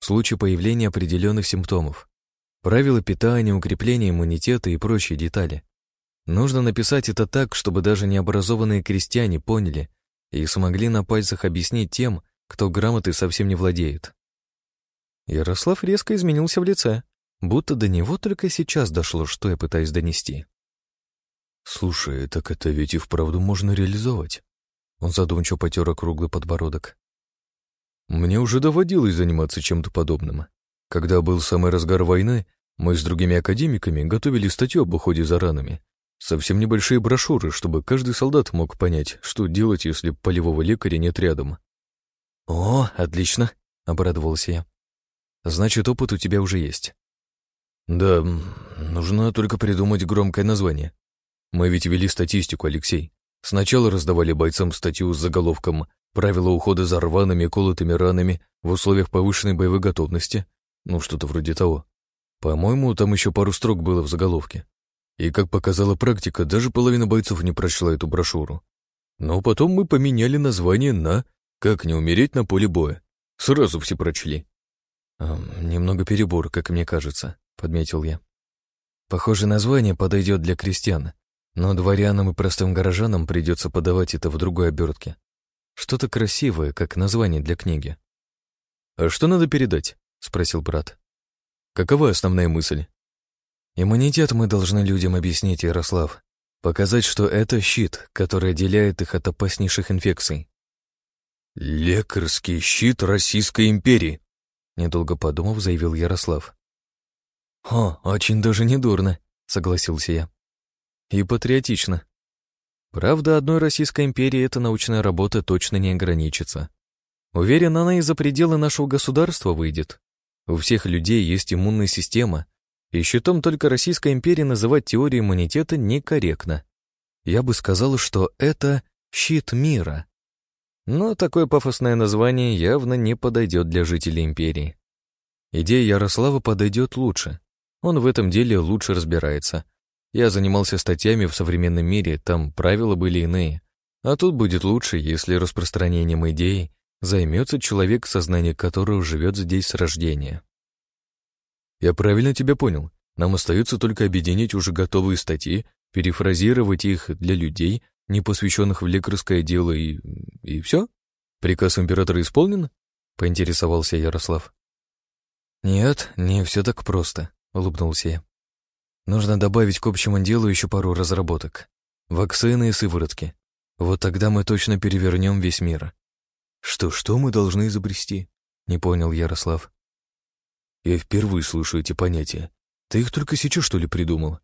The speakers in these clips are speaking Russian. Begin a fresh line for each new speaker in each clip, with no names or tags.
в случае появления определенных симптомов. Правила питания, укрепления иммунитета и прочие детали. Нужно написать это так, чтобы даже необразованные крестьяне поняли и смогли на пальцах объяснить тем, кто грамотой совсем не владеет. Ярослав резко изменился в лице, будто до него только сейчас дошло, что я пытаюсь донести. «Слушай, так это ведь и вправду можно реализовать». Он задумчиво потер округлый подбородок. «Мне уже доводилось заниматься чем-то подобным. Когда был самый разгар войны, мы с другими академиками готовили статью об уходе за ранами. Совсем небольшие брошюры, чтобы каждый солдат мог понять, что делать, если полевого лекаря нет рядом». «О, отлично», — обрадовался я. «Значит, опыт у тебя уже есть». «Да, нужно только придумать громкое название. Мы ведь вели статистику, Алексей. Сначала раздавали бойцам статью с заголовком «Правила ухода за рваными и колотыми ранами в условиях повышенной боевой готовности». Ну, что-то вроде того. По-моему, там еще пару строк было в заголовке. И, как показала практика, даже половина бойцов не прочла эту брошюру. Но потом мы поменяли название на «Как не умереть на поле боя». Сразу все прочли. «Немного перебор, как мне кажется», — подметил я. «Похоже, название подойдет для крестьян, но дворянам и простым горожанам придется подавать это в другой обертке. Что-то красивое, как название для книги». «А что надо передать?» — спросил брат. «Какова основная мысль?» «Иммунитет мы должны людям объяснить, Ярослав. Показать, что это щит, который отделяет их от опаснейших инфекций».
«Лекарский щит Российской империи», —
недолго подумав, заявил Ярослав. «О, очень даже недурно», — согласился я. «И патриотично. Правда, одной Российской империи эта научная работа точно не ограничится. Уверен, она и за пределы нашего государства выйдет. У всех людей есть иммунная система, и щитом только Российской империи называть теорию иммунитета некорректно. Я бы сказал, что это щит мира. Но такое пафосное название явно не подойдет для жителей империи. Идея Ярослава подойдет лучше. Он в этом деле лучше разбирается. Я занимался статьями в современном мире, там правила были иные. А тут будет лучше, если распространением идей займется человек, сознание которого живет здесь с рождения. Я правильно тебя понял. Нам остается только объединить уже готовые статьи, перефразировать их для людей, не посвященных в лекарское дело, и все? Приказ императора исполнен? Поинтересовался Ярослав. Нет, не все так просто, улыбнулся я. Нужно добавить к общему делу еще пару разработок. Вакцины и сыворотки. Вот тогда мы точно перевернем весь мир. Что мы должны изобрести? Не понял Ярослав. Я впервые слышу эти понятия. Ты их только сейчас, что ли, придумал?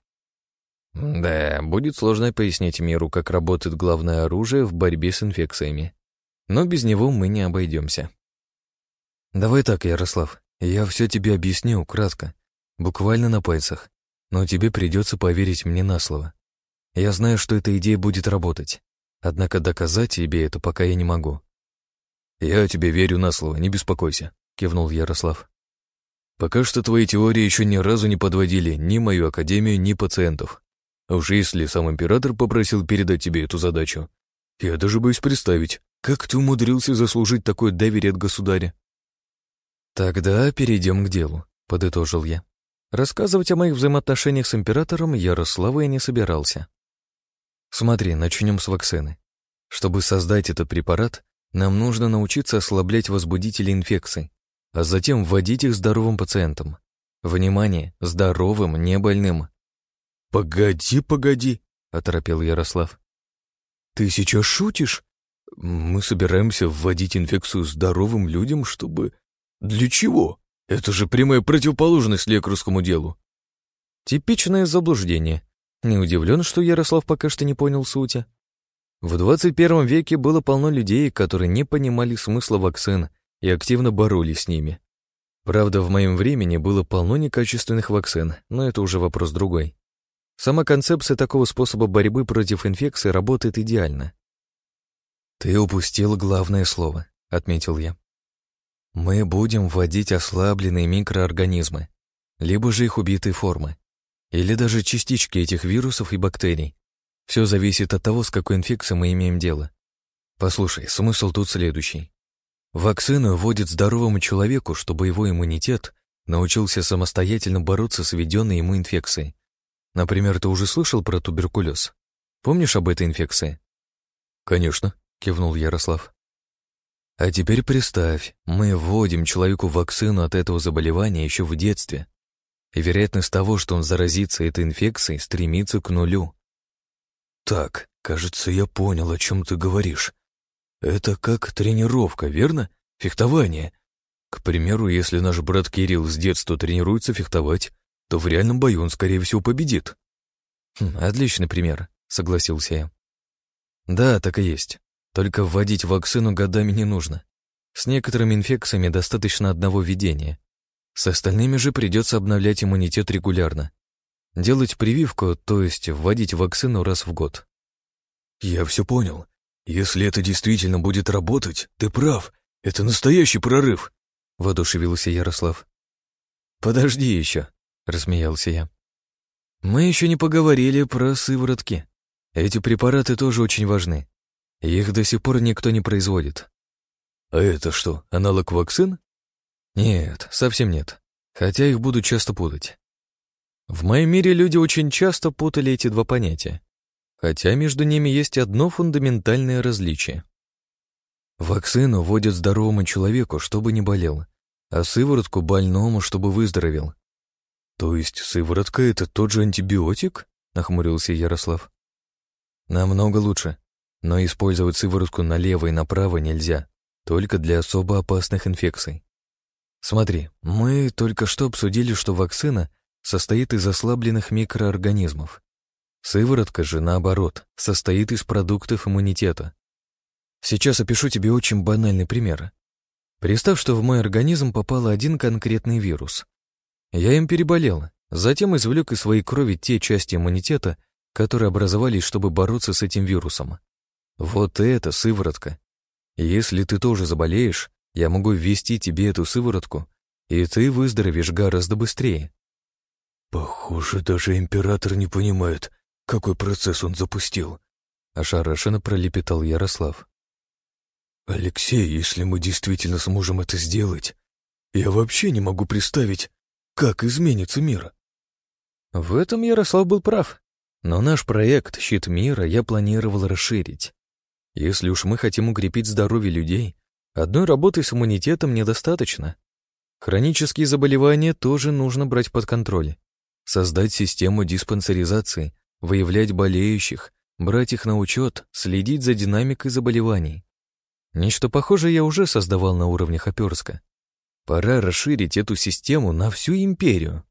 Да, будет сложно пояснить миру, как работает главное оружие в борьбе с инфекциями. Но без него мы не обойдемся. Давай так, Ярослав, я все тебе объясню кратко, буквально на пальцах, но тебе придется поверить мне на слово. Я знаю, что эта идея будет работать, однако доказать тебе это пока я не могу. Я тебе верю на слово, не беспокойся, кивнул Ярослав. Пока что твои теории еще ни разу не подводили ни мою академию, ни пациентов. А уж если сам император попросил передать тебе эту задачу, я даже боюсь представить, как ты умудрился заслужить такое доверие от государя. Тогда перейдем к делу, подытожил я. Рассказывать о моих взаимоотношениях с императором Ярослава я не собирался. Смотри, начнем с вакцины. Чтобы создать этот препарат, нам нужно научиться ослаблять возбудители инфекций, а затем вводить их здоровым пациентам. Внимание, здоровым, не больным. «Погоди», — оторопел Ярослав. «Ты сейчас шутишь? Мы собираемся вводить инфекцию здоровым людям, чтобы... Для чего? Это же прямая противоположность лекарскому делу». Типичное заблуждение. Не удивлен, что Ярослав пока что не понял сути. В 21 веке было полно людей, которые не понимали смысла вакцин и активно боролись с ними. Правда, в моем времени было полно некачественных вакцин, но это уже вопрос другой. Сама концепция такого способа борьбы против инфекции работает идеально. «Ты упустил главное слово», — отметил я. «Мы будем вводить ослабленные микроорганизмы, либо же их убитые формы, или даже частички этих вирусов и бактерий. Все зависит от того, с какой инфекцией мы имеем дело. Послушай, смысл тут следующий. Вакцину вводят здоровому человеку, чтобы его иммунитет научился самостоятельно бороться с введенной ему инфекцией. Например, ты уже слышал про туберкулез? Помнишь об этой инфекции? Конечно, кивнул Ярослав. А теперь представь, мы вводим человеку вакцину от этого заболевания еще в детстве, и вероятность того, что он заразится этой инфекцией, стремится к нулю. Так, кажется, я понял, о чем ты говоришь. Это как тренировка, верно? Фехтование. К примеру, если наш брат Кирилл с детства тренируется фехтовать, то в реальном бою он, скорее всего, победит. Отличный пример, согласился я. Да, так и есть. Только вводить вакцину годами не нужно. С некоторыми инфекциями достаточно одного введения. С остальными же придется обновлять иммунитет регулярно. Делать прививку, то есть вводить вакцину раз в год. Я все понял. Если это действительно будет работать, ты прав. Это настоящий прорыв, воодушевился Ярослав. Подожди еще, рассмеялся я. Мы еще не поговорили про сыворотки. Эти препараты тоже очень важны. Их до сих пор никто не производит. А это что, аналог вакцин? Нет, совсем нет. Хотя их будут часто путать. В моем мире люди очень часто путали эти два понятия. Хотя между ними есть одно фундаментальное различие. Вакцину вводят здоровому человеку, чтобы не болел, а сыворотку больному, чтобы выздоровел. То есть сыворотка — это тот же антибиотик? Нахмурился Ярослав. Намного лучше. Но использовать сыворотку налево и направо нельзя, только для особо опасных инфекций. Смотри, мы только что обсудили, что вакцина состоит из ослабленных микроорганизмов. Сыворотка же, наоборот, состоит из продуктов иммунитета. Сейчас опишу тебе очень банальный пример. Представь, что в мой организм попал один конкретный вирус. Я им переболел, затем извлек из своей крови те части иммунитета, которые образовались, чтобы бороться с этим вирусом. Вот это сыворотка. Если ты тоже заболеешь, я могу ввести тебе эту сыворотку, и ты выздоровеешь гораздо быстрее. Похоже, даже император не понимает, какой процесс он запустил, ошарашенно пролепетал Ярослав. Алексей, если мы действительно сможем это сделать, я вообще не могу представить, как изменится мир. В этом Ярослав был прав. Но наш проект «Щит мира» я планировал расширить. Если уж мы хотим укрепить здоровье людей, одной работы с иммунитетом недостаточно. Хронические заболевания тоже нужно брать под контроль. Создать систему диспансеризации, выявлять болеющих, брать их на учет, следить за динамикой заболеваний. Нечто похожее я уже создавал на уровне Хоперска. Пора расширить эту систему на всю империю.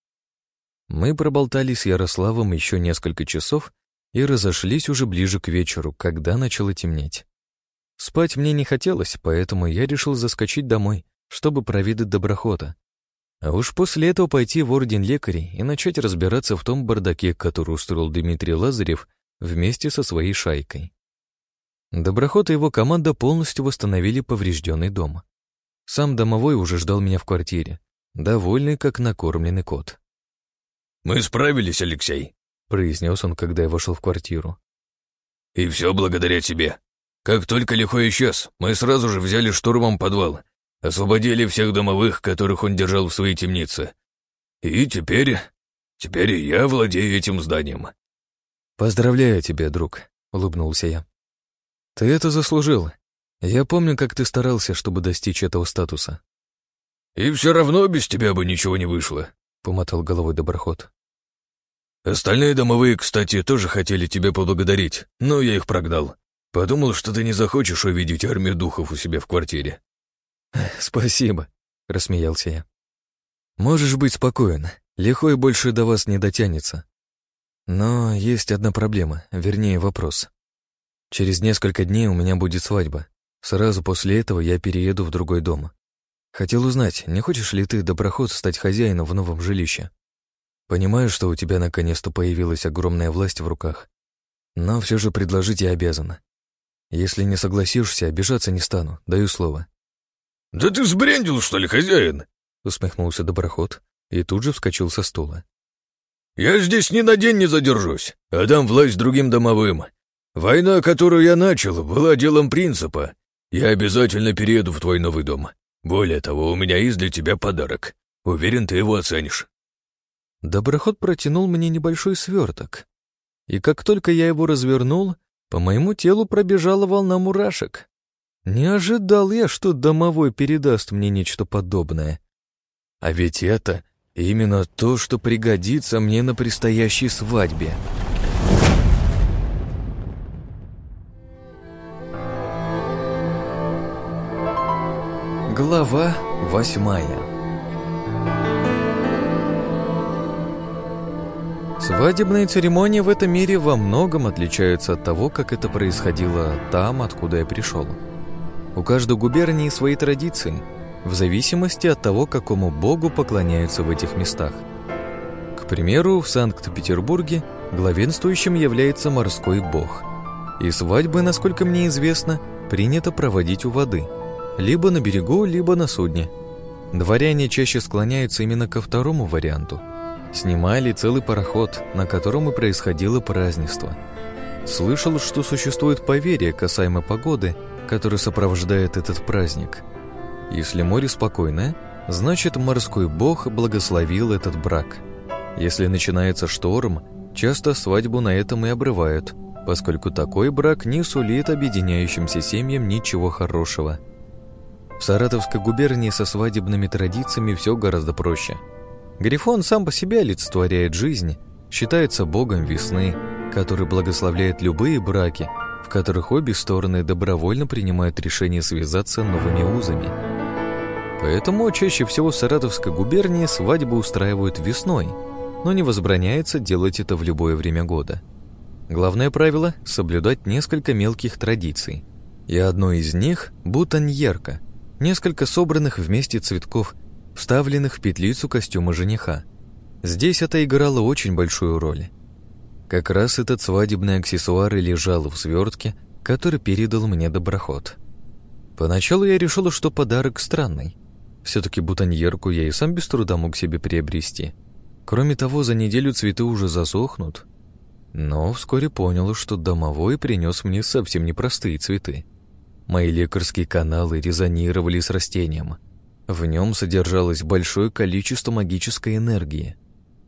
Мы проболтались с Ярославом еще несколько часов и разошлись уже ближе к вечеру, когда начало темнеть. Спать мне не хотелось, поэтому я решил заскочить домой, чтобы проведать доброхота. А уж после этого пойти в орден лекарей и начать разбираться в том бардаке, который устроил Дмитрий Лазарев вместе со своей шайкой. Доброхот и его команда полностью восстановили поврежденный дом. Сам домовой уже ждал меня в квартире, довольный, как накормленный кот.
«Мы справились, Алексей»,
— произнес он, когда я вошел в квартиру.
«И все благодаря тебе. Как только лихой исчез, мы сразу же взяли штурмом подвал, освободили всех домовых, которых он держал в своей темнице. И теперь я владею этим зданием».
«Поздравляю тебя, друг», — улыбнулся я. «Ты это заслужил. Я помню, как ты старался, чтобы достичь этого статуса».
«И все равно без тебя бы ничего не вышло», —
помотал головой Доброхот.
«Остальные домовые, кстати, тоже хотели тебя поблагодарить, но я их прогнал. Подумал, что ты не захочешь увидеть армию духов у себя в квартире».
«Спасибо», — рассмеялся я. «Можешь быть спокоен, лихой больше до вас не дотянется. Но есть одна проблема, вернее вопрос. Через несколько дней у меня будет свадьба. Сразу после этого я перееду в другой дом. Хотел узнать, не хочешь ли ты, Доброхот, стать хозяином в новом жилище? Понимаю, что у тебя наконец-то появилась огромная власть в руках, но все же предложить я обязан. Если не согласишься, обижаться не стану, даю слово».
«Да ты сбрендил, что ли, хозяин?»
— усмехнулся Доброхот и тут же вскочил со стула.
«Я здесь ни на день не задержусь, а дам власть другим домовым. Война, которую я начал, была делом принципа, Я обязательно перееду в твой новый дом. Более того, у меня есть для тебя подарок. Уверен, ты его оценишь».
Доброход протянул мне небольшой сверток. И как только я его развернул, по моему телу пробежала волна мурашек. Не ожидал я, что домовой передаст мне нечто подобное. А ведь это именно то, что пригодится мне на предстоящей свадьбе. Глава 8. Свадебные церемонии в этом мире во многом отличаются от того, как это происходило там, откуда я пришел. У каждой губернии свои традиции, в зависимости от того, какому богу поклоняются в этих местах. К примеру, в Санкт-Петербурге главенствующим является морской бог. И свадьбы, насколько мне известно, принято проводить у воды, либо на берегу, либо на судне. Дворяне чаще склоняются именно ко второму варианту. Снимали целый пароход, на котором и происходило празднество. Слышал, что существует поверье касаемо погоды, которое сопровождает этот праздник. Если море спокойное, значит морской бог благословил этот брак. Если начинается шторм, часто свадьбу на этом и обрывают, поскольку такой брак не сулит объединяющимся семьям ничего хорошего. В Саратовской губернии со свадебными традициями все гораздо проще. Грифон сам по себе олицетворяет жизнь, считается богом весны, который благословляет любые браки, в которых обе стороны добровольно принимают решение связаться новыми узами. Поэтому чаще всего в Саратовской губернии свадьбы устраивают весной, но не возбраняется делать это в любое время года. Главное правило – соблюдать несколько мелких традиций. И одно из них – бутоньерка, несколько собранных вместе цветков, вставленных в петлицу костюма жениха. Здесь это играло очень большую роль. Как раз этот свадебный аксессуар и лежал в свертке, который передал мне доброход. Поначалу я решила, что подарок странный. Все-таки бутоньерку я и сам без труда мог себе приобрести. Кроме того, за неделю цветы уже засохнут. Но вскоре понял, что домовой принес мне совсем непростые цветы. Мои лекарские каналы резонировали с растением. В нем содержалось большое количество магической энергии.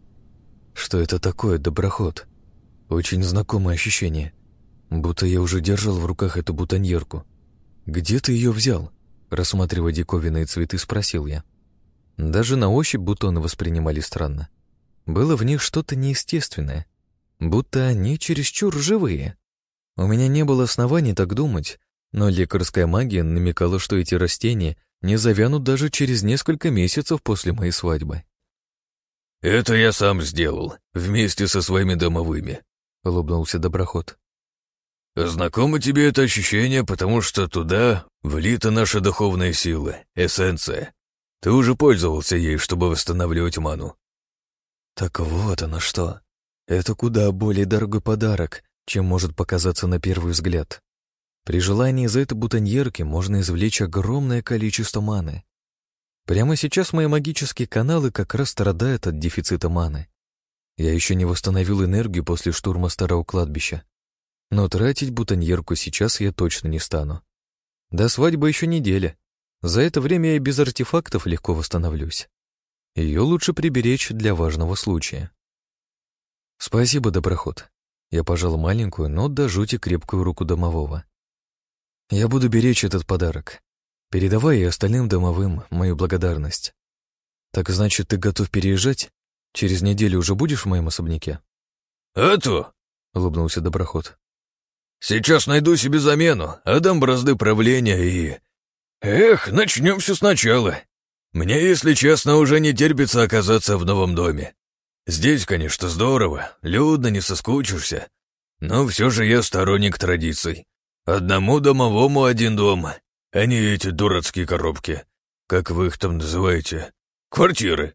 Что это такое, доброход? Очень знакомое ощущение. Будто я уже держал в руках эту бутоньерку. Где ты ее взял? Рассматривая диковинные цветы, спросил я. Даже на ощупь бутоны воспринимали странно. Было в них что-то неестественное. Будто они чересчур живые. У меня не было оснований так думать, но лекарская магия намекала, что эти растения не завянут даже через несколько месяцев после моей свадьбы.
«Это я сам сделал, вместе со своими домовыми», — улыбнулся доброход. «Знакомо тебе это ощущение, потому что туда влита наша духовная сила, эссенция. Ты уже пользовался ей, чтобы восстанавливать ману».
Так вот оно что. Это куда более дорогой подарок, чем может показаться на первый взгляд. При желании из этой бутоньерки можно извлечь огромное количество маны. Прямо сейчас мои магические каналы как раз страдают от дефицита маны. Я еще не восстановил энергию после штурма старого кладбища. Но тратить бутоньерку сейчас я точно не стану. До свадьбы еще неделя. За это время я и без артефактов легко восстановлюсь. Ее лучше приберечь для важного случая. Спасибо, доброход. Я пожал маленькую, но до жути крепкую руку домового. Я буду беречь этот подарок. Передавай и остальным домовым мою благодарность. Так значит, ты готов переезжать? Через неделю уже будешь в моем особняке?
«А то!» — улыбнулся доброход. «Сейчас найду себе замену, отдам бразды правления и... начнем все сначала. Мне, если честно, уже не терпится оказаться в новом доме. Здесь, конечно, здорово, людно, не соскучишься. Но все же я сторонник традиций. Одному домовому один дом, а не эти дурацкие коробки. Как вы их там называете? Квартиры».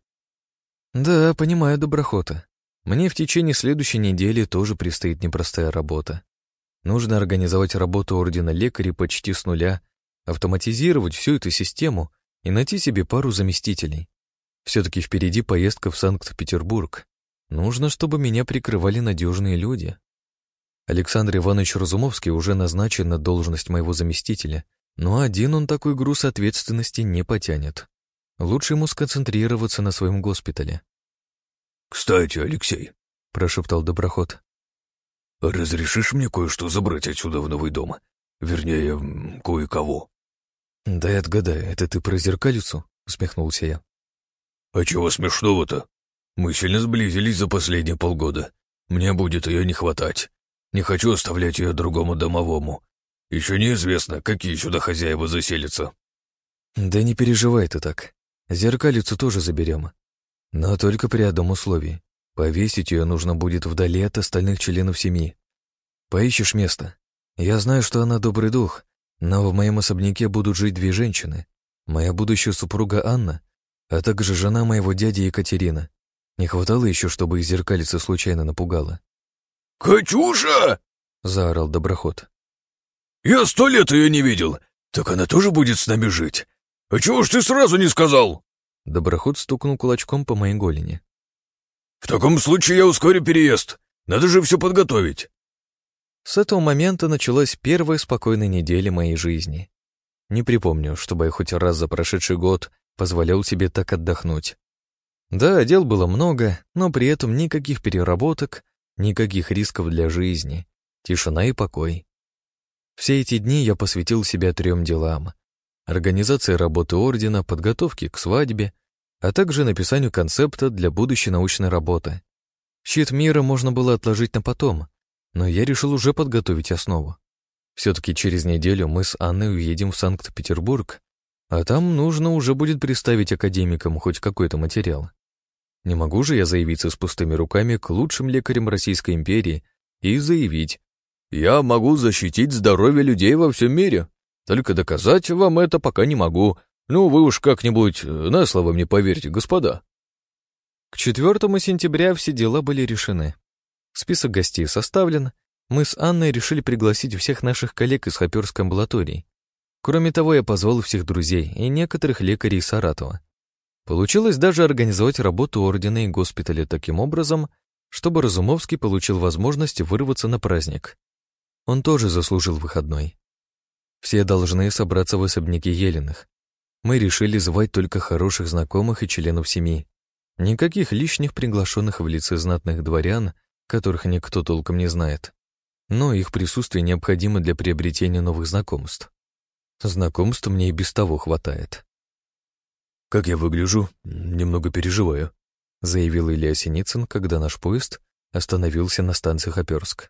Да, понимаю, доброхота. Мне в течение следующей недели тоже предстоит непростая работа. Нужно организовать работу ордена лекарей почти с нуля, автоматизировать всю эту систему и найти себе пару заместителей. Все-таки впереди поездка в Санкт-Петербург. Нужно, чтобы меня прикрывали надежные люди. Александр Иванович Разумовский уже назначен на должность моего заместителя, Но один он такой груз ответственности не потянет. Лучше ему сконцентрироваться на своем госпитале.
«Кстати, Алексей», —
прошептал доброход,
— «разрешишь мне кое-что забрать отсюда в новый дом? Вернее, кое-кого».
«Дай отгадаю, это ты про зеркалицу?» — усмехнулся я.
«А чего смешного-то? Мы сильно сблизились за последние полгода. Мне будет ее не хватать. Не хочу оставлять ее другому домовому. Еще неизвестно, какие сюда хозяева заселятся».
«Да не переживай ты так. Зеркалицу тоже заберем. Но только при одном условии. Повесить ее нужно будет вдали от остальных членов семьи. Поищешь место. Я знаю, что она добрый дух, но в моем особняке будут жить две женщины. Моя будущая супруга Анна, а также жена моего дяди Екатерина. Не хватало еще, чтобы их зеркалица случайно напугала».
«Катюша!» —
заорал доброход.
«Я 100 лет ее не видел. Так она тоже будет с нами жить? А чего ж ты сразу не сказал?»
Доброход стукнул кулачком по моей голени.
«В таком случае я ускорю переезд. Надо же все подготовить».
С этого момента началась первая спокойная неделя моей жизни. Не припомню, чтобы я хоть раз за прошедший год позволял себе так отдохнуть. Да, дел было много, но при этом никаких переработок, никаких рисков для жизни, тишина и покой. Все эти дни я посвятил себя 3 делам: организации работы ордена, подготовке к свадьбе, а также написанию концепта для будущей научной работы. Щит мира можно было отложить на потом, но я решил уже подготовить основу. Все-таки через неделю мы с Анной уедем в Санкт-Петербург, а там нужно уже будет представить академикам хоть какой-то материал. Не могу же я заявиться с пустыми руками к лучшим лекарям Российской империи и заявить: «Я могу защитить здоровье людей во всем мире, только доказать вам это пока не могу. Ну, вы уж как-нибудь на слово мне поверьте, господа». К 4 сентября все дела были решены. Список гостей составлен. Мы с Анной решили пригласить всех наших коллег из Хоперской амбулатории. Кроме того, я позвал всех друзей и некоторых лекарей из Саратова. Получилось даже организовать работу ордена и госпиталя таким образом, чтобы Разумовский получил возможность вырваться на праздник. Он тоже заслужил выходной. Все должны собраться в особняке Елиных. Мы решили звать только хороших знакомых и членов семьи. Никаких лишних приглашенных в лице знатных дворян, которых никто толком не знает. Но их присутствие необходимо для приобретения новых знакомств. Знакомств мне и без того хватает.
«Как я выгляжу? Немного переживаю»,
— заявил Илья Синицын, когда наш поезд остановился на станции Хоперск.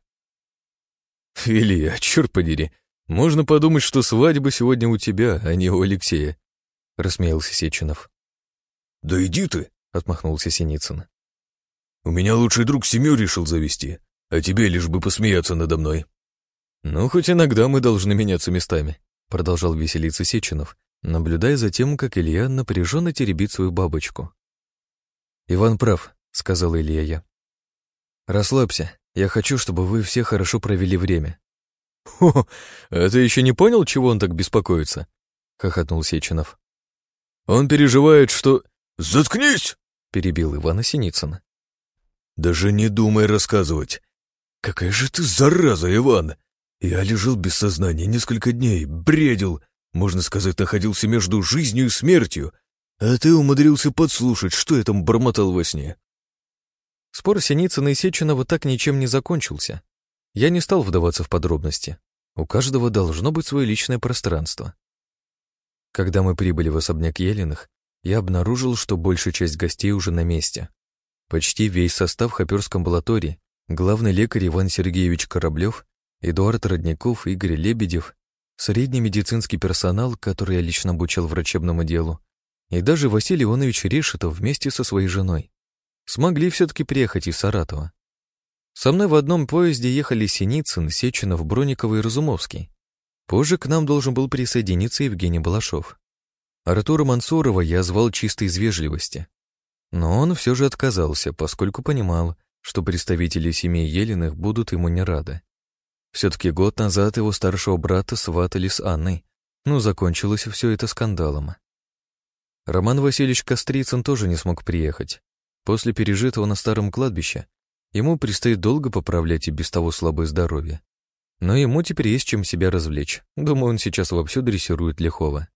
«Илья, черт подери, можно подумать, что свадьба сегодня у тебя, а не у Алексея», — рассмеялся Сеченов. «Да иди ты», — отмахнулся Синицын. «У меня лучший друг семью решил завести, а тебе лишь бы посмеяться надо мной».
«Ну, хоть иногда мы должны меняться местами», — продолжал веселиться Сеченов, наблюдая за тем, как Илья напряженно теребит свою бабочку. «Иван прав», — сказал Илья я. «Расслабься, я хочу, чтобы вы все хорошо провели время».
«Хо, а ты еще не понял, чего он так беспокоится?» — хохотнул Сеченов. «Он переживает, что...» «Заткнись!» — перебил Ивана Синицын. «Даже не думай рассказывать. Какая же ты зараза, Иван! Я лежал без сознания несколько дней, бредил, можно сказать, находился между жизнью и смертью, а ты умудрился подслушать, что я там бормотал во сне».
Спор Синицына и Сеченова так ничем не закончился. Я не стал вдаваться в подробности. У каждого должно быть свое личное пространство. Когда мы прибыли в особняк Елиных, я обнаружил, что большая часть гостей уже на месте. Почти весь состав Хоперской амбулатории, главный лекарь Иван Сергеевич Кораблев, Эдуард Родников, Игорь Лебедев, средний медицинский персонал, который я лично обучал врачебному делу, и даже Василий Иванович Решетов вместе со своей женой смогли все-таки приехать из Саратова. Со мной в одном поезде ехали Синицын, Сеченов, Бронников и Разумовский. Позже к нам должен был присоединиться Евгений Балашов. Артура Мансурова я звал чисто из вежливости. Но он все же отказался, поскольку понимал, что представители семьи Елиных будут ему не рады. Все-таки год назад его старшего брата сватали с Анной, но закончилось все это скандалом. Роман Васильевич Кострицын тоже не смог приехать. После пережитого на старом кладбище ему предстоит долго поправлять и без того слабое здоровье. Но ему теперь есть чем себя развлечь. Думаю, он сейчас вовсю дрессирует Лихова.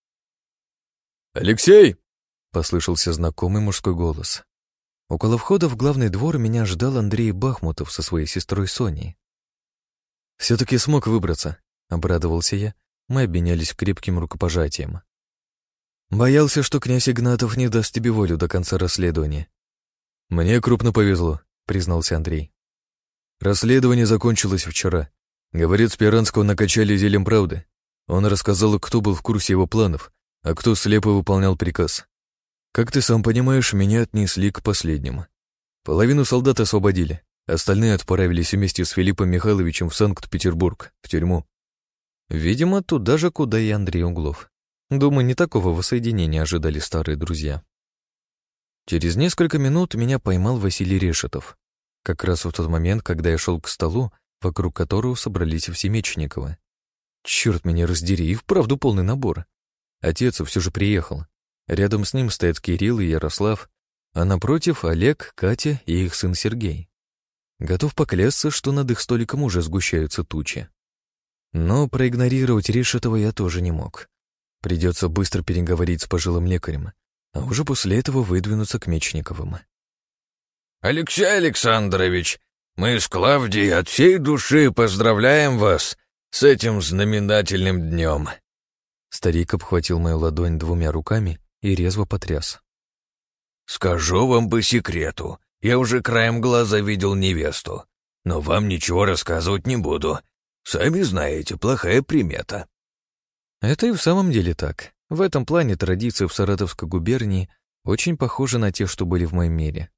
«Алексей!»
— послышался знакомый мужской голос. Около входа в главный двор меня ждал Андрей Бахмутов со своей сестрой Соней. «Все-таки смог выбраться», — обрадовался я. Мы обменялись крепким рукопожатием. «Боялся, что князь Игнатов не даст тебе волю до конца расследования». «Мне крупно повезло», — признался Андрей. «Расследование закончилось вчера. Говорит, Спиранского накачали зельем правды. Он рассказал, кто был в курсе его планов, а кто слепо выполнял приказ. Как ты сам понимаешь, меня отнесли к последнему. Половину солдат освободили, остальные отправились вместе с Филиппом Михайловичем в Санкт-Петербург, в тюрьму. Видимо, туда же, куда и Андрей Углов. Думаю, не такого воссоединения ожидали старые друзья. Через несколько минут меня поймал Василий Решетов. Как раз в тот момент, когда я шел к столу, вокруг которого собрались все Мечниковы. Черт меня раздери, и вправду полный набор. Отец все же приехал. Рядом с ним стоят Кирилл и Ярослав, а напротив Олег, Катя и их сын Сергей. Готов поклясться, что над их столиком уже сгущаются тучи. Но проигнорировать Решетова я тоже не мог. Придется быстро переговорить с пожилым лекарем, а уже после этого выдвинуться к Мечниковым.
«Алексей Александрович, мы с Клавдией от всей души поздравляем вас с этим знаменательным днем!»
Старик обхватил мою ладонь двумя руками и резво потряс.
«Скажу вам по секрету, я уже краем глаза видел невесту, но вам ничего рассказывать не буду. Сами знаете, плохая примета».
Это и в самом деле так. В этом плане традиции в Саратовской губернии очень похожи на те, что были в моем мире.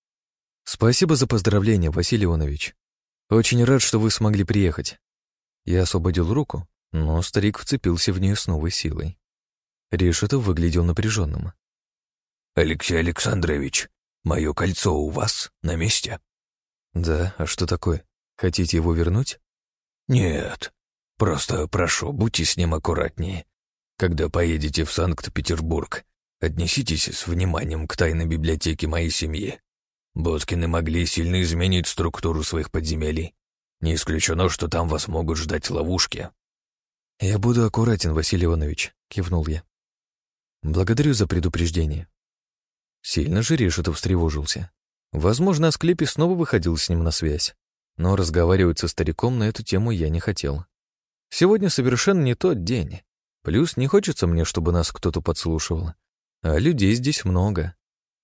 Спасибо за поздравления, Василий Иванович. Очень рад, что вы смогли приехать. Я освободил руку, но старик вцепился в нее с новой силой. Решетов выглядел напряженным.
«Алексей Александрович, мое кольцо у вас на месте?»
«Да, а что такое? Хотите его вернуть?»
«Нет, просто прошу, будьте с ним аккуратнее. Когда поедете в Санкт-Петербург, отнеситесь с вниманием к тайной библиотеке моей семьи. Боткины могли сильно изменить структуру своих подземелий. Не исключено, что там вас могут ждать ловушки».
«Я буду аккуратен, Василий Иванович», — кивнул я. «Благодарю за предупреждение». Сильно же Решетов встревожился. Возможно, Асклепий снова выходил с ним на связь, но разговаривать со стариком на эту тему я не хотел. Сегодня совершенно не тот день. Плюс не хочется мне, чтобы нас кто-то подслушивал. А людей здесь много.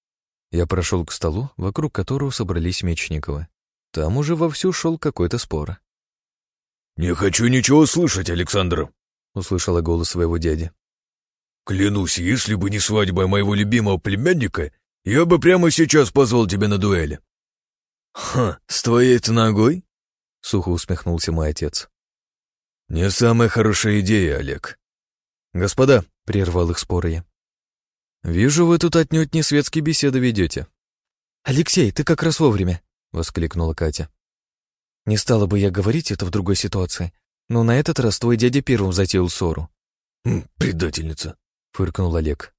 Я прошел к столу, вокруг которого собрались Мечниковы. Там уже вовсю шел какой-то спор.
«Не хочу ничего слышать, Александр»,
— услышала голос своего дяди.
«Клянусь, если бы не свадьба моего любимого племянника, я бы прямо сейчас позвал тебя на дуэль».
«Ха, с твоей-то ногой?» — сухо усмехнулся мой отец.
«Не самая хорошая идея, Олег».
«Господа», — прервал их споры я, — «вижу, вы тут отнюдь не светские беседы ведете». «Алексей, ты как раз вовремя», — воскликнула Катя. «Не стала бы я говорить это в другой ситуации, но на этот раз твой дядя первым затеял ссору».
«Предательница», —
фыркнул Олег.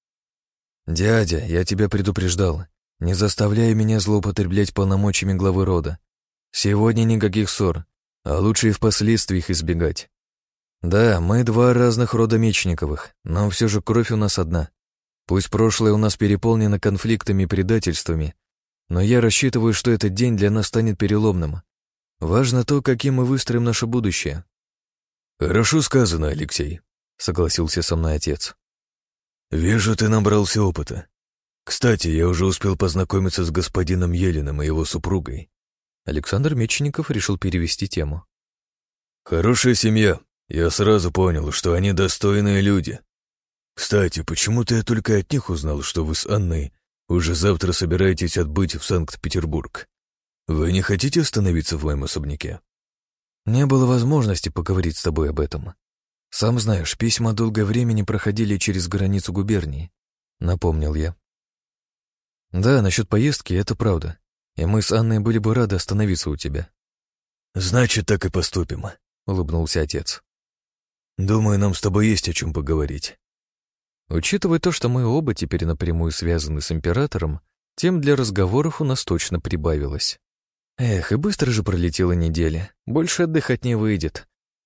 «Дядя, я тебя предупреждал. Не заставляй меня злоупотреблять полномочиями главы рода. Сегодня никаких ссор, а лучше и впоследствии их избегать. Да, мы два разных рода Мечниковых, но все же кровь у нас одна. Пусть прошлое у нас переполнено конфликтами и предательствами, но я рассчитываю, что этот день для нас станет переломным. Важно то, каким мы выстроим наше будущее».
«Хорошо сказано, Алексей», — согласился со мной отец. «Вижу, ты набрался опыта. Кстати, я уже успел познакомиться с господином Елиным и его супругой».
Александр Мечников решил перевести тему.
«Хорошая семья. Я сразу понял, что они достойные люди. Кстати, почему-то я только от них узнал, что вы с Анной уже завтра собираетесь отбыть в Санкт-Петербург. Вы не хотите остановиться в моем особняке?»
«Не было возможности поговорить с тобой об этом. Сам знаешь, письма долгое время не проходили через границу губернии», — напомнил я. «Да, насчет поездки это правда, и мы с Анной были бы рады остановиться у тебя».
«Значит, так и поступим», — улыбнулся отец. «Думаю, нам с тобой есть о чем поговорить».
Учитывая то, что мы оба теперь напрямую связаны с императором, тем для разговоров у нас точно прибавилось. Эх, и быстро же пролетела неделя, больше отдыхать не выйдет.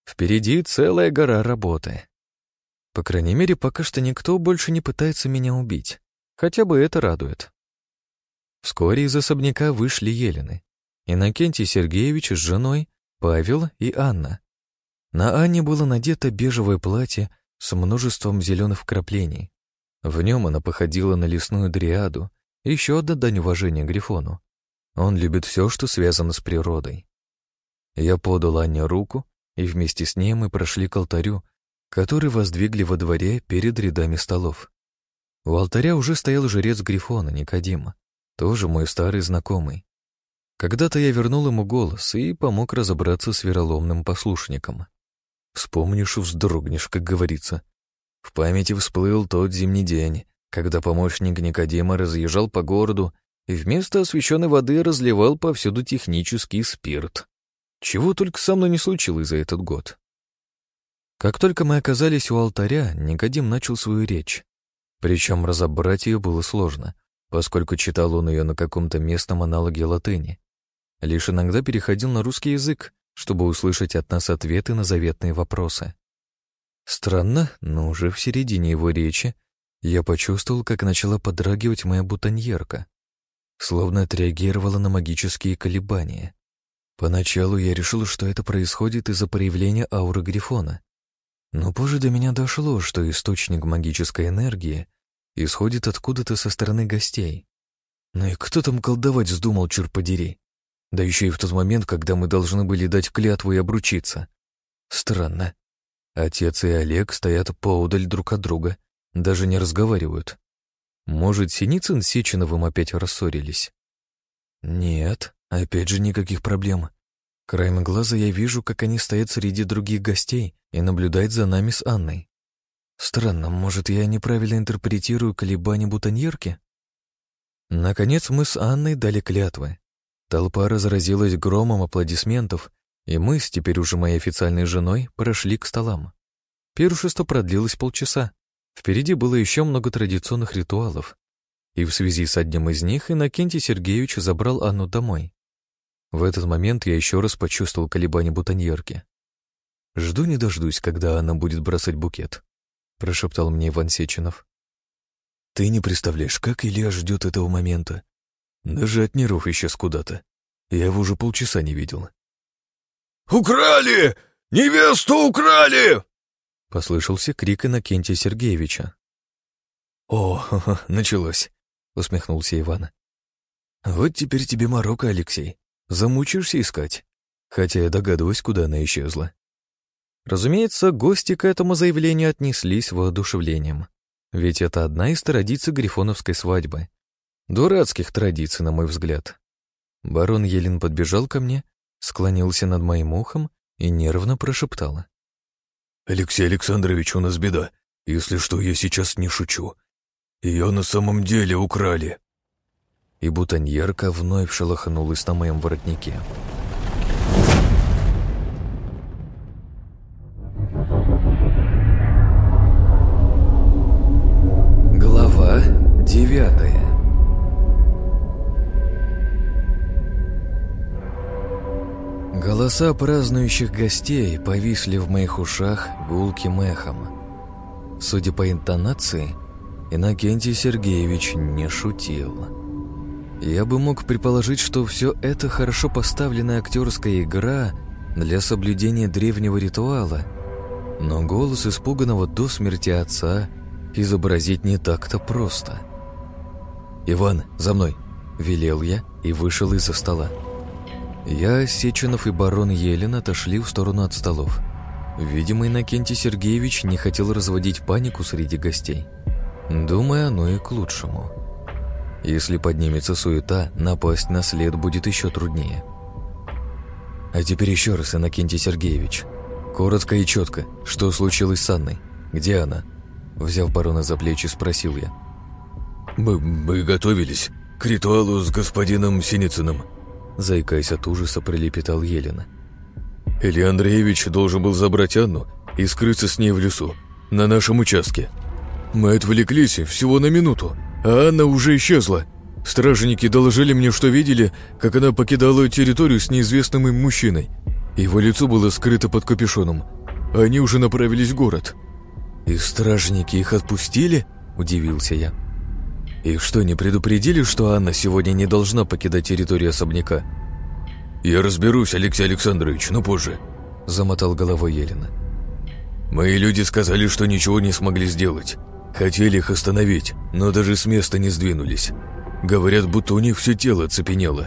Впереди целая гора работы. По крайней мере, пока что никто больше не пытается меня убить. Хотя бы это радует. Вскоре из особняка вышли Елены. Иннокентий Сергеевич с женой, Павел и Анна. На Анне было надето бежевое платье с множеством зеленых вкраплений. В нем она походила на лесную дриаду, еще одна дань уважения Грифону. Он любит все, что связано с природой. Я подал Анне руку, и вместе с ней мы прошли к алтарю, который воздвигли во дворе перед рядами столов. У алтаря уже стоял жрец Грифона, Никодима, тоже мой старый знакомый. Когда-то я вернул ему голос и помог разобраться с вероломным послушником. Вспомнишь, вздрогнешь, как говорится. В памяти всплыл тот зимний день, когда помощник Никодима разъезжал по городу и вместо освященной воды разливал повсюду технический спирт. Чего только со мной не случилось за этот год. Как только мы оказались у алтаря, Никодим начал свою речь. Причем разобрать ее было сложно, поскольку читал он ее на каком-то местном аналоге латыни. Лишь иногда переходил на русский язык, чтобы услышать от нас ответы на заветные вопросы. Странно, но уже в середине его речи я почувствовал, как начала подрагивать моя бутоньерка, словно отреагировала на магические колебания. Поначалу я решил, что это происходит из-за проявления ауры Грифона. Но позже до меня дошло, что источник магической энергии исходит откуда-то со стороны гостей. Ну и кто там колдовать вздумал, чур подери? Да еще и в тот момент, когда мы должны были дать клятву и обручиться. Странно. Отец и Олег стоят поодаль друг от друга, даже не разговаривают. Может, Синицын с Сеченовым опять рассорились? Нет, опять же никаких проблем. Краем глаза я вижу, как они стоят среди других гостей и наблюдают за нами с Анной. Странно, может, я неправильно интерпретирую колебания бутоньерки? Наконец мы с Анной дали клятвы. Толпа разразилась громом аплодисментов, и мы с теперь уже моей официальной женой прошли к столам. Пиршество продлилось полчаса. Впереди было еще много традиционных ритуалов, и в связи с одним из них Иннокентий Сергеевич забрал Анну домой. В этот момент я еще раз почувствовал колебания бутоньерки. «Жду не дождусь, когда Анна будет бросать букет», — прошептал мне Иван Сеченов. «Ты не представляешь, как Илья ждет этого момента. Даже от нервов исчез куда-то. Я его уже полчаса не видел».
«Украли! Невесту украли!» —
послышался крик Иннокентия Сергеевича. «О, началось», — усмехнулся Иван. «Вот теперь тебе морока, Алексей. Замучишься искать, хотя я догадываюсь, куда она исчезла». Разумеется, гости к этому заявлению отнеслись воодушевлением, ведь это одна из традиций грифоновской свадьбы. Дурацких традиций, на мой взгляд. Барон Елен подбежал ко мне, склонился над моим ухом и нервно прошептал:
«Алексей Александрович, у нас беда. Если что, я сейчас не шучу. Ее на самом деле украли».
И бутоньерка вновь шелохнулась на моем воротнике. Глава 9. Голоса празднующих гостей повисли в моих ушах гулким эхом. Судя по интонации, Иннокентий Сергеевич не шутил. Я бы мог предположить, что все это хорошо поставленная актерская игра для соблюдения древнего ритуала, но голос испуганного до смерти отца изобразить не так-то просто. «Иван, за мной!» — велел я и вышел из-за стола. Я, Сеченов и барон Елен отошли в сторону от столов. Видимо, Иннокентий Сергеевич не хотел разводить панику среди гостей. Думаю, оно и к лучшему. Если поднимется суета, напасть на след будет еще труднее. А теперь еще раз, Иннокентий Сергеевич. Коротко и четко, что случилось с Анной? Где она? Взяв барона за плечи, спросил я.
Мы готовились к ритуалу с господином Синицыным», —
заикаясь от ужаса, пролепетал Елена.
«Илья Андреевич должен был забрать Анну и скрыться с ней в лесу, на нашем участке. Мы отвлеклись всего на минуту, а Анна уже исчезла. Стражники доложили мне, что видели, как она покидала территорию с неизвестным им мужчиной.
Его лицо было скрыто под капюшоном. Они уже направились в город. «И стражники их отпустили?» – удивился я. «Их что, не предупредили, что Анна сегодня не должна покидать территорию особняка?»
«Я разберусь, Алексей Александрович, но позже», –
замотал головой Елена.
«Мои люди сказали, что ничего не смогли сделать. Хотели их остановить, но даже с места не сдвинулись. Говорят, будто у них все тело оцепенело».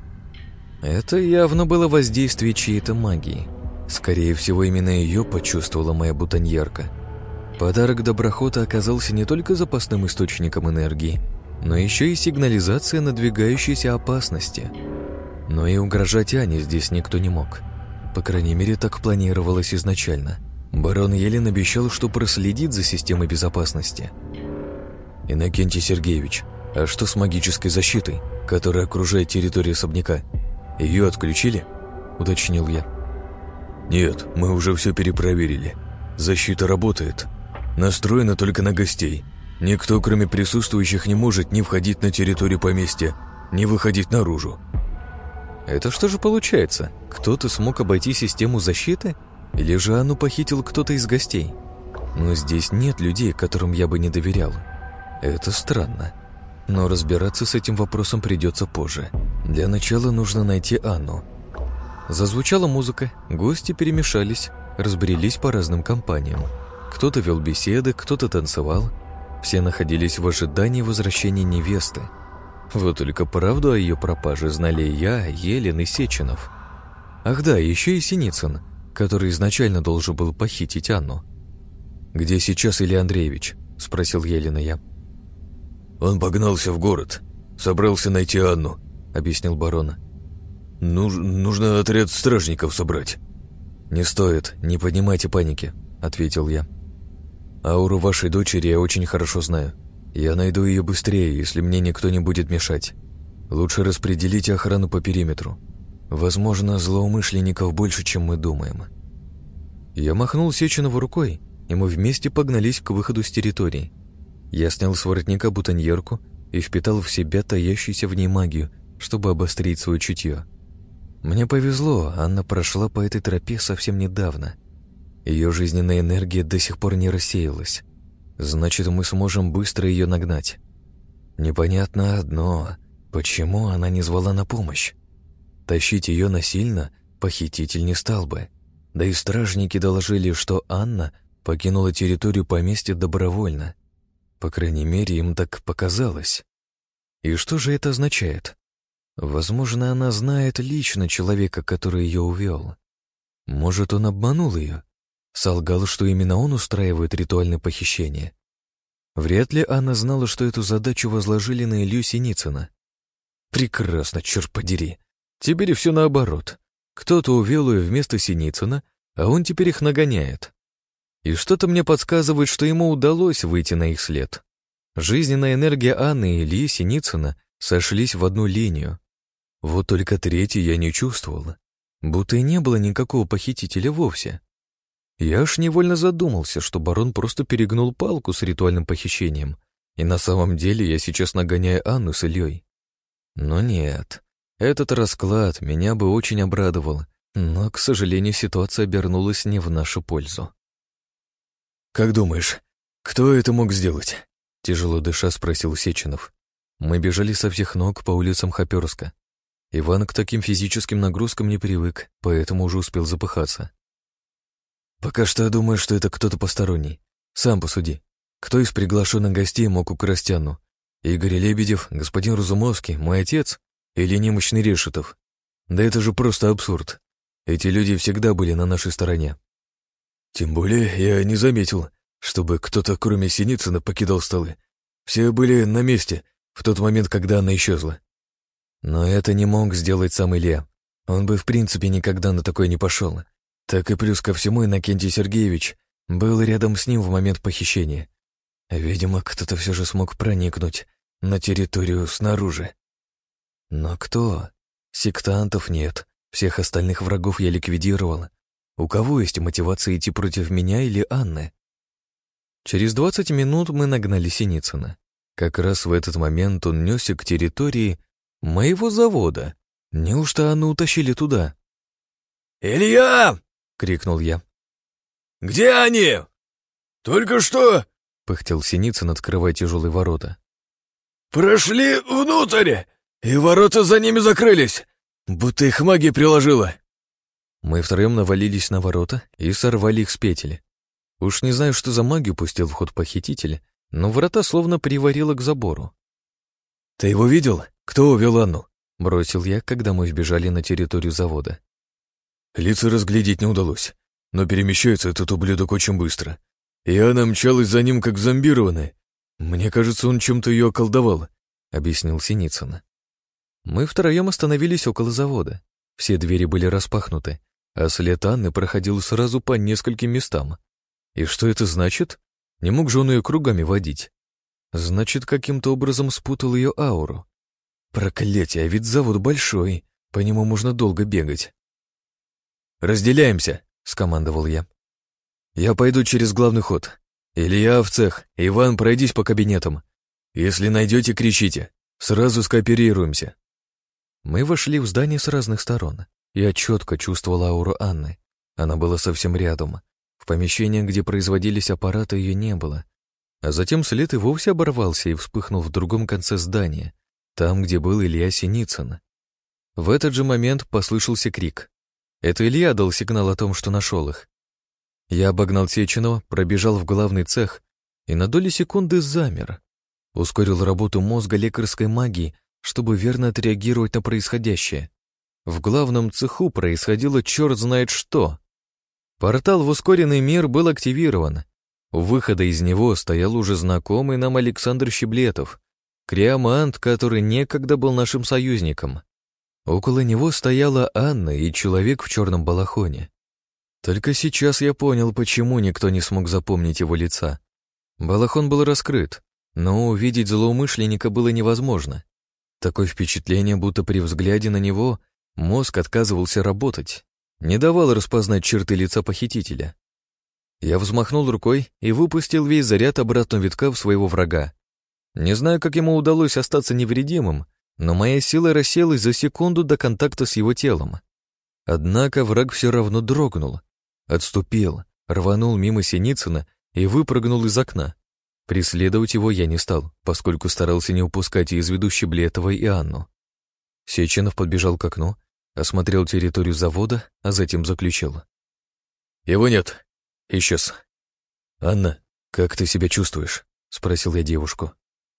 Это явно было воздействие чьей-то магии. Скорее всего, именно ее почувствовала моя бутоньерка. Подарок доброхота оказался не только запасным источником энергии, но еще и сигнализацией надвигающейся опасности. Но и угрожать Ане здесь никто не мог. По крайней мере, так планировалось изначально. Барон Елен обещал, что проследит за системой безопасности. «Иннокентий Сергеевич, а что с магической защитой, которая окружает территорию особняка? Ее отключили?» – уточнил я.
«Нет, мы уже все перепроверили. Защита работает. Настроена только на гостей. Никто, кроме присутствующих, не может ни входить на территорию поместья, ни выходить наружу».
«Это что же получается? Кто-то смог обойти систему защиты? Или же Анну похитил кто-то из гостей? Но здесь нет людей, которым я бы не доверял. Это странно. Но разбираться с этим вопросом придется позже. Для начала нужно найти Анну». Зазвучала музыка, гости перемешались, разбрелись по разным компаниям. Кто-то вел беседы, кто-то танцевал. Все находились в ожидании возвращения невесты. Вот только правду о ее пропаже знали я, Елен и Сеченов. Ах да, еще и Синицын, который изначально должен был похитить Анну. «Где сейчас Илья Андреевич?» – спросил Елена я.
«Он погнался в город. Собрался найти Анну», — объяснил барон. «Нужно отряд стражников собрать».
«Не стоит, не поднимайте паники», — ответил я. «Ауру вашей дочери я очень хорошо знаю. Я найду ее быстрее, если мне никто не будет мешать. Лучше распределите охрану по периметру. Возможно, злоумышленников больше, чем мы думаем». Я махнул Сеченову рукой, и мы вместе погнались к выходу с территории. Я снял с воротника бутоньерку и впитал в себя таящуюся в ней магию, чтобы обострить свое чутье. Мне повезло, Анна прошла по этой тропе совсем недавно. Ее жизненная энергия до сих пор не рассеялась. Значит, мы сможем быстро ее нагнать. Непонятно одно, почему она не звала на помощь. Тащить ее насильно похититель не стал бы. Да и стражники доложили, что Анна покинула территорию поместья добровольно. По крайней мере, им так показалось. И что же это означает? Возможно, она знает лично человека, который ее увел. Может, он обманул ее? Солгал, что именно он устраивает ритуальное похищение. Вряд ли Анна знала, что эту задачу возложили на Илью Синицына. Прекрасно, черт подери. Теперь все наоборот. Кто-то увел ее вместо Синицына, а он теперь их нагоняет. И что-то мне подсказывает, что ему удалось выйти на их след. Жизненная энергия Анны и Ильи Синицына сошлись в одну линию. Вот только третий я не чувствовал, будто и не было никакого похитителя вовсе. Я аж невольно задумался, что барон просто перегнул палку с ритуальным похищением, и на самом деле я сейчас нагоняю Анну с Ильей. Но нет, этот расклад меня бы очень обрадовал, но, к сожалению, ситуация обернулась не в нашу пользу.
«Как думаешь, кто это мог сделать?»
— тяжело дыша спросил Сеченов. Мы бежали со всех ног по улицам Хоперска. Иван к таким физическим нагрузкам не привык, поэтому уже успел запыхаться. «Пока что я думаю, что это кто-то посторонний. Сам посуди. Кто из приглашенных гостей мог украсть Анну? Игорь Лебедев, господин Разумовский, мой отец или немощный Решетов? Да это же просто абсурд. Эти люди всегда были на нашей стороне».
«Тем более я не заметил, чтобы кто-то, кроме Синицына, покидал столы. Все были на месте в тот момент, когда она исчезла».
Но это не мог сделать сам Илья. Он бы в принципе никогда на такое не пошел. Так и плюс ко всему Иннокентий Сергеевич был рядом с ним в момент похищения. Видимо, кто-то все же смог проникнуть на территорию снаружи. Но кто? Сектантов нет, всех остальных врагов я ликвидировал. У кого есть мотивация идти против меня или Анны? Через 20 минут мы нагнали Синицына. Как раз в этот момент он несся к территории моего завода. Неужто Анну утащили туда?
«Илья!» — крикнул я. «Где они?» «Только что...» — пыхтел Синицын, открывая тяжелые ворота. «Прошли внутрь, и ворота за ними закрылись, будто их магия приложила». Мы втроем навалились на ворота и сорвали их с петель. Уж не знаю, что за магию пустил в ход похититель, но врата словно приварило к забору. «Ты его видел? Кто увел Анну?» — бросил я, когда мы вбежали на территорию завода. Лица разглядеть не удалось, но перемещается этот ублюдок очень быстро. И она мчалась за ним, как зомбированная. Мне кажется, он чем-то ее околдовал, — объяснил Синицын. Мы втроем остановились около завода. Все двери были распахнуты, а след Анны проходил сразу по нескольким местам. И что это значит? Не мог же он ее кругами водить. Значит, каким-то образом спутал ее ауру. Проклятие, а ведь завод большой, по нему можно долго бегать. «Разделяемся», — скомандовал я. «Я пойду через главный ход. Илья в цех, Иван, пройдись по кабинетам. Если найдете, кричите. Сразу скооперируемся». Мы вошли в здание с разных сторон. Я четко чувствовал ауру Анны. Она была совсем рядом. В помещении, где производились аппараты, ее не было. А затем след и вовсе оборвался и вспыхнул в другом конце здания, там, где был Илья Синицын. В этот же момент послышался крик. Это Илья дал сигнал о том, что нашел их. Я обогнал Сеченова, пробежал в главный цех и на доли секунды замер. Ускорил работу мозга лекарской магии, чтобы верно отреагировать на происходящее. В главном цеху происходило черт знает что. Портал в ускоренный мир был активирован. У выхода из него стоял уже знакомый нам Александр Щеблетов, криомант, который некогда был нашим союзником. Около него стояла Анна и человек в черном балахоне. Только сейчас я понял, почему никто не смог запомнить его лица. Балахон был раскрыт, но увидеть злоумышленника было невозможно. Такое впечатление, будто при взгляде на него мозг отказывался работать, не давал распознать черты лица похитителя. Я взмахнул рукой и выпустил весь заряд обратного витка в своего врага. Не знаю, как ему удалось остаться невредимым, но моя сила рассеялась за секунду до контакта с его телом. Однако враг все равно дрогнул, отступил, рванул мимо Синицына и выпрыгнул из окна. Преследовать его я не стал, поскольку старался не упускать из виду Щеблетова и Анну. Сеченов подбежал к окну, осмотрел территорию завода, а затем заключил. «Его нет. Исчез». «Анна, как ты себя чувствуешь?» — спросил я девушку.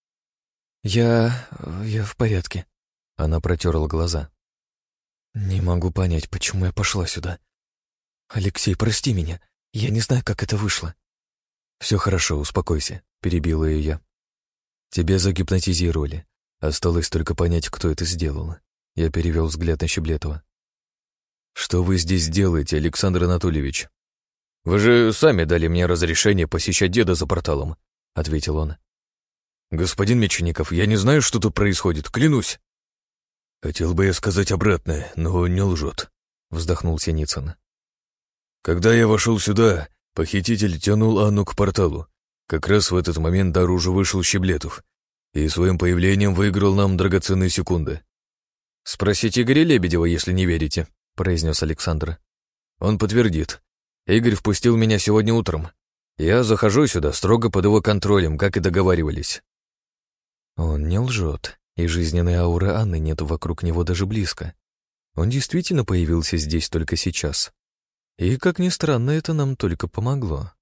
Я в порядке». Она протерла глаза. «Не могу понять, почему я пошла сюда. Алексей, прости меня, я не знаю, как это вышло». «Все хорошо, успокойся», — перебила ее я. «Тебя загипнотизировали. Осталось только понять, кто это сделал». Я перевел взгляд на Щеблетова. «Что вы здесь делаете, Александр Анатольевич?» «Вы же сами дали мне разрешение посещать деда за порталом», — ответил он. «Господин Мечников, я не знаю, что тут происходит, клянусь». «Хотел бы я сказать обратное, но не лжет», — вздохнул Синицын. «Когда я вошел сюда, похититель тянул Анну к порталу. Как раз в этот момент наружу вышел Щеблетов и своим появлением выиграл нам драгоценные секунды». «Спросите Игоря Лебедева, если не верите», — произнес Александр. «Он подтвердит. Игорь впустил меня сегодня утром. Я захожу сюда строго под его контролем, как и договаривались». Он не лжет, и жизненной ауры Анны нет вокруг него даже близко. Он действительно появился здесь только сейчас. И, как ни странно, это нам только помогло.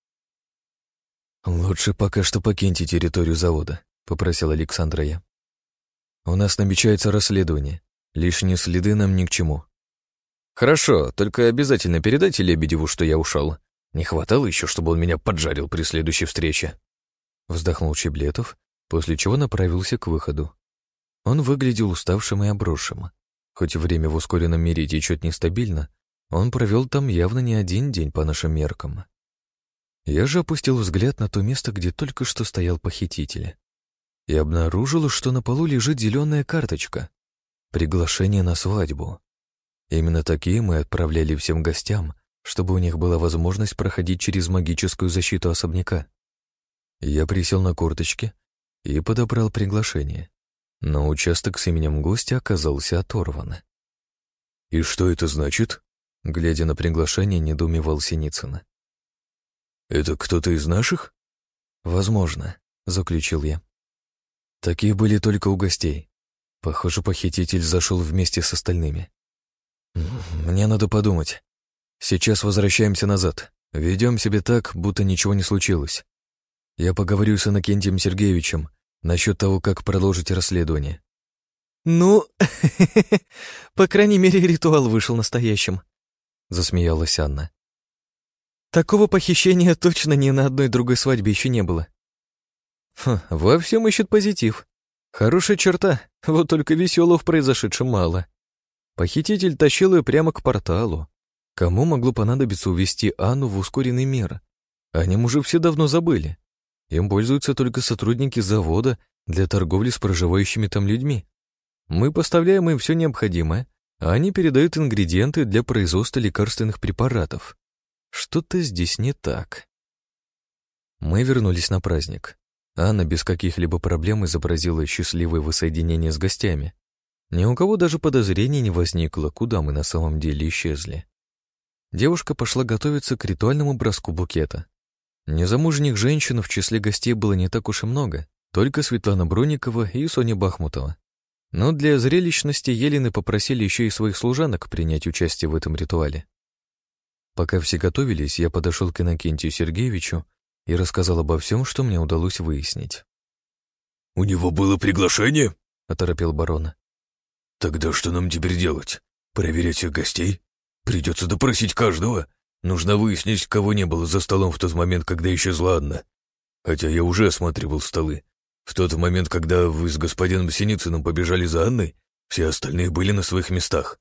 «Лучше пока что покиньте территорию завода», — попросил Александра я. «У нас намечается расследование. Лишние следы нам ни к чему». «Хорошо, только обязательно передайте Лебедеву, что я ушел. Не хватало еще, чтобы он меня поджарил при следующей встрече». Вздохнул Щеблетов, после чего направился к выходу. Он выглядел уставшим и обросшим. Хоть время в ускоренном мире течет нестабильно, он провел там явно не один день по нашим меркам. Я же опустил взгляд на то место, где только что стоял похититель, и обнаружил, что на полу лежит зеленая карточка. Приглашение на свадьбу. Именно такие мы отправляли всем гостям, чтобы у них была возможность проходить через магическую защиту особняка. Я присел на корточки и подобрал приглашение, но участок с именем гостя оказался оторван. «И что это значит?»
Глядя на приглашение, недоумевал Синицын.
«Это кто-то из наших?»
«Возможно», — заключил я. Такие были только у гостей. Похоже, похититель зашел вместе с остальными. Мне надо подумать. Сейчас возвращаемся назад. Ведем себя так, будто ничего не случилось. Я поговорю с Иннокентием Сергеевичем насчет того, как продолжить расследование. «Ну, по крайней мере, ритуал вышел настоящим», — засмеялась Анна. «Такого похищения точно ни на одной другой свадьбе еще не было». Во всем ищет позитив. Хорошая черта, вот только веселого в произошедшем мало. Похититель тащил ее прямо к порталу. Кому могло понадобиться увести Анну в ускоренный мир? О нем уже все давно забыли. Им пользуются только сотрудники завода для торговли с проживающими там людьми. Мы поставляем им все необходимое, а они передают ингредиенты для производства лекарственных препаратов. Что-то здесь не так. Мы вернулись на праздник. Анна без каких-либо проблем изобразила счастливое воссоединение с гостями. Ни у кого даже подозрений не возникло, куда мы на самом деле исчезли. Девушка пошла готовиться к ритуальному броску букета. Незамужних женщин в числе гостей было не так уж и много, только Светлана Бронникова и Соня Бахмутова. Но для зрелищности Елены попросили еще и своих служанок принять участие в этом ритуале. Пока все готовились, я подошел к Иннокентию Сергеевичу и рассказал обо всем, что мне удалось выяснить.
«У него было приглашение?»
— оторопел барон.
«Тогда что нам теперь делать? Проверять всех гостей? Придется допросить каждого. Нужно выяснить, кого не было за столом в тот момент, когда исчезла Анна. Хотя я уже осматривал столы. В тот момент, когда вы с господином Синицыным побежали за Анной, все остальные были на своих местах».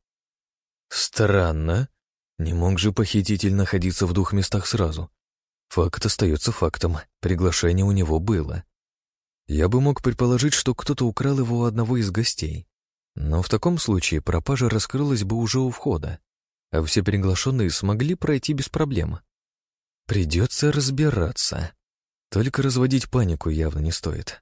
Странно. Не мог же похититель находиться в двух местах сразу. Факт остается фактом. Приглашение у него было. Я бы мог предположить, что кто-то украл его у одного из гостей. Но в таком случае пропажа раскрылась бы уже у входа, а все приглашенные смогли пройти без проблем. Придется разбираться. Только разводить панику явно не стоит.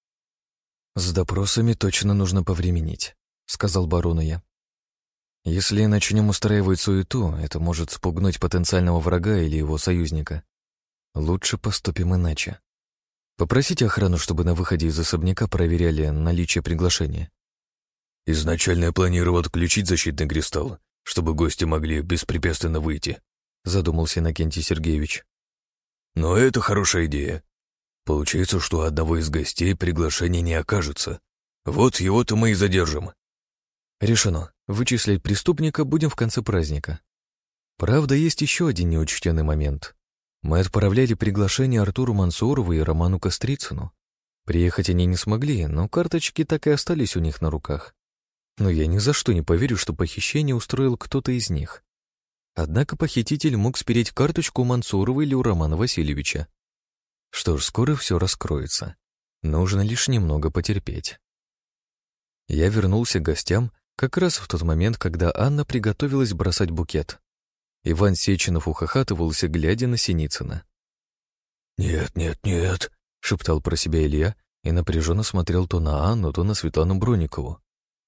«С допросами точно нужно повременить», — сказал барону я. «Если начнем устраивать суету, это может спугнуть потенциального врага или его союзника. Лучше поступим иначе. Попросите охрану, чтобы на выходе из особняка проверяли наличие приглашения».
«Изначально я планировал отключить защитный кристалл, чтобы гости могли беспрепятственно выйти», — задумался Иннокентий Сергеевич. «Но это хорошая идея. Получается, что у одного из гостей приглашения не окажется. Вот его-то мы и задержим».
«Решено. Вычислять преступника будем в конце праздника. Правда, есть еще один неучтенный момент. Мы отправляли приглашение Артуру Мансурову и Роману Кострицыну. Приехать они не смогли, но карточки так и остались у них на руках. Но я ни за что не поверю, что похищение устроил кто-то из них. Однако похититель мог спереть карточку у Мансурова или у Романа Васильевича. Что ж, скоро все раскроется. Нужно лишь немного потерпеть». Я вернулся к гостям как раз в тот момент, когда Анна приготовилась бросать букет. Иван Сеченов ухахатывался, глядя на Синицына.
«Нет, нет, нет»,
— шептал про себя Илья и напряженно смотрел то на Анну, то на Светлану Бронникову.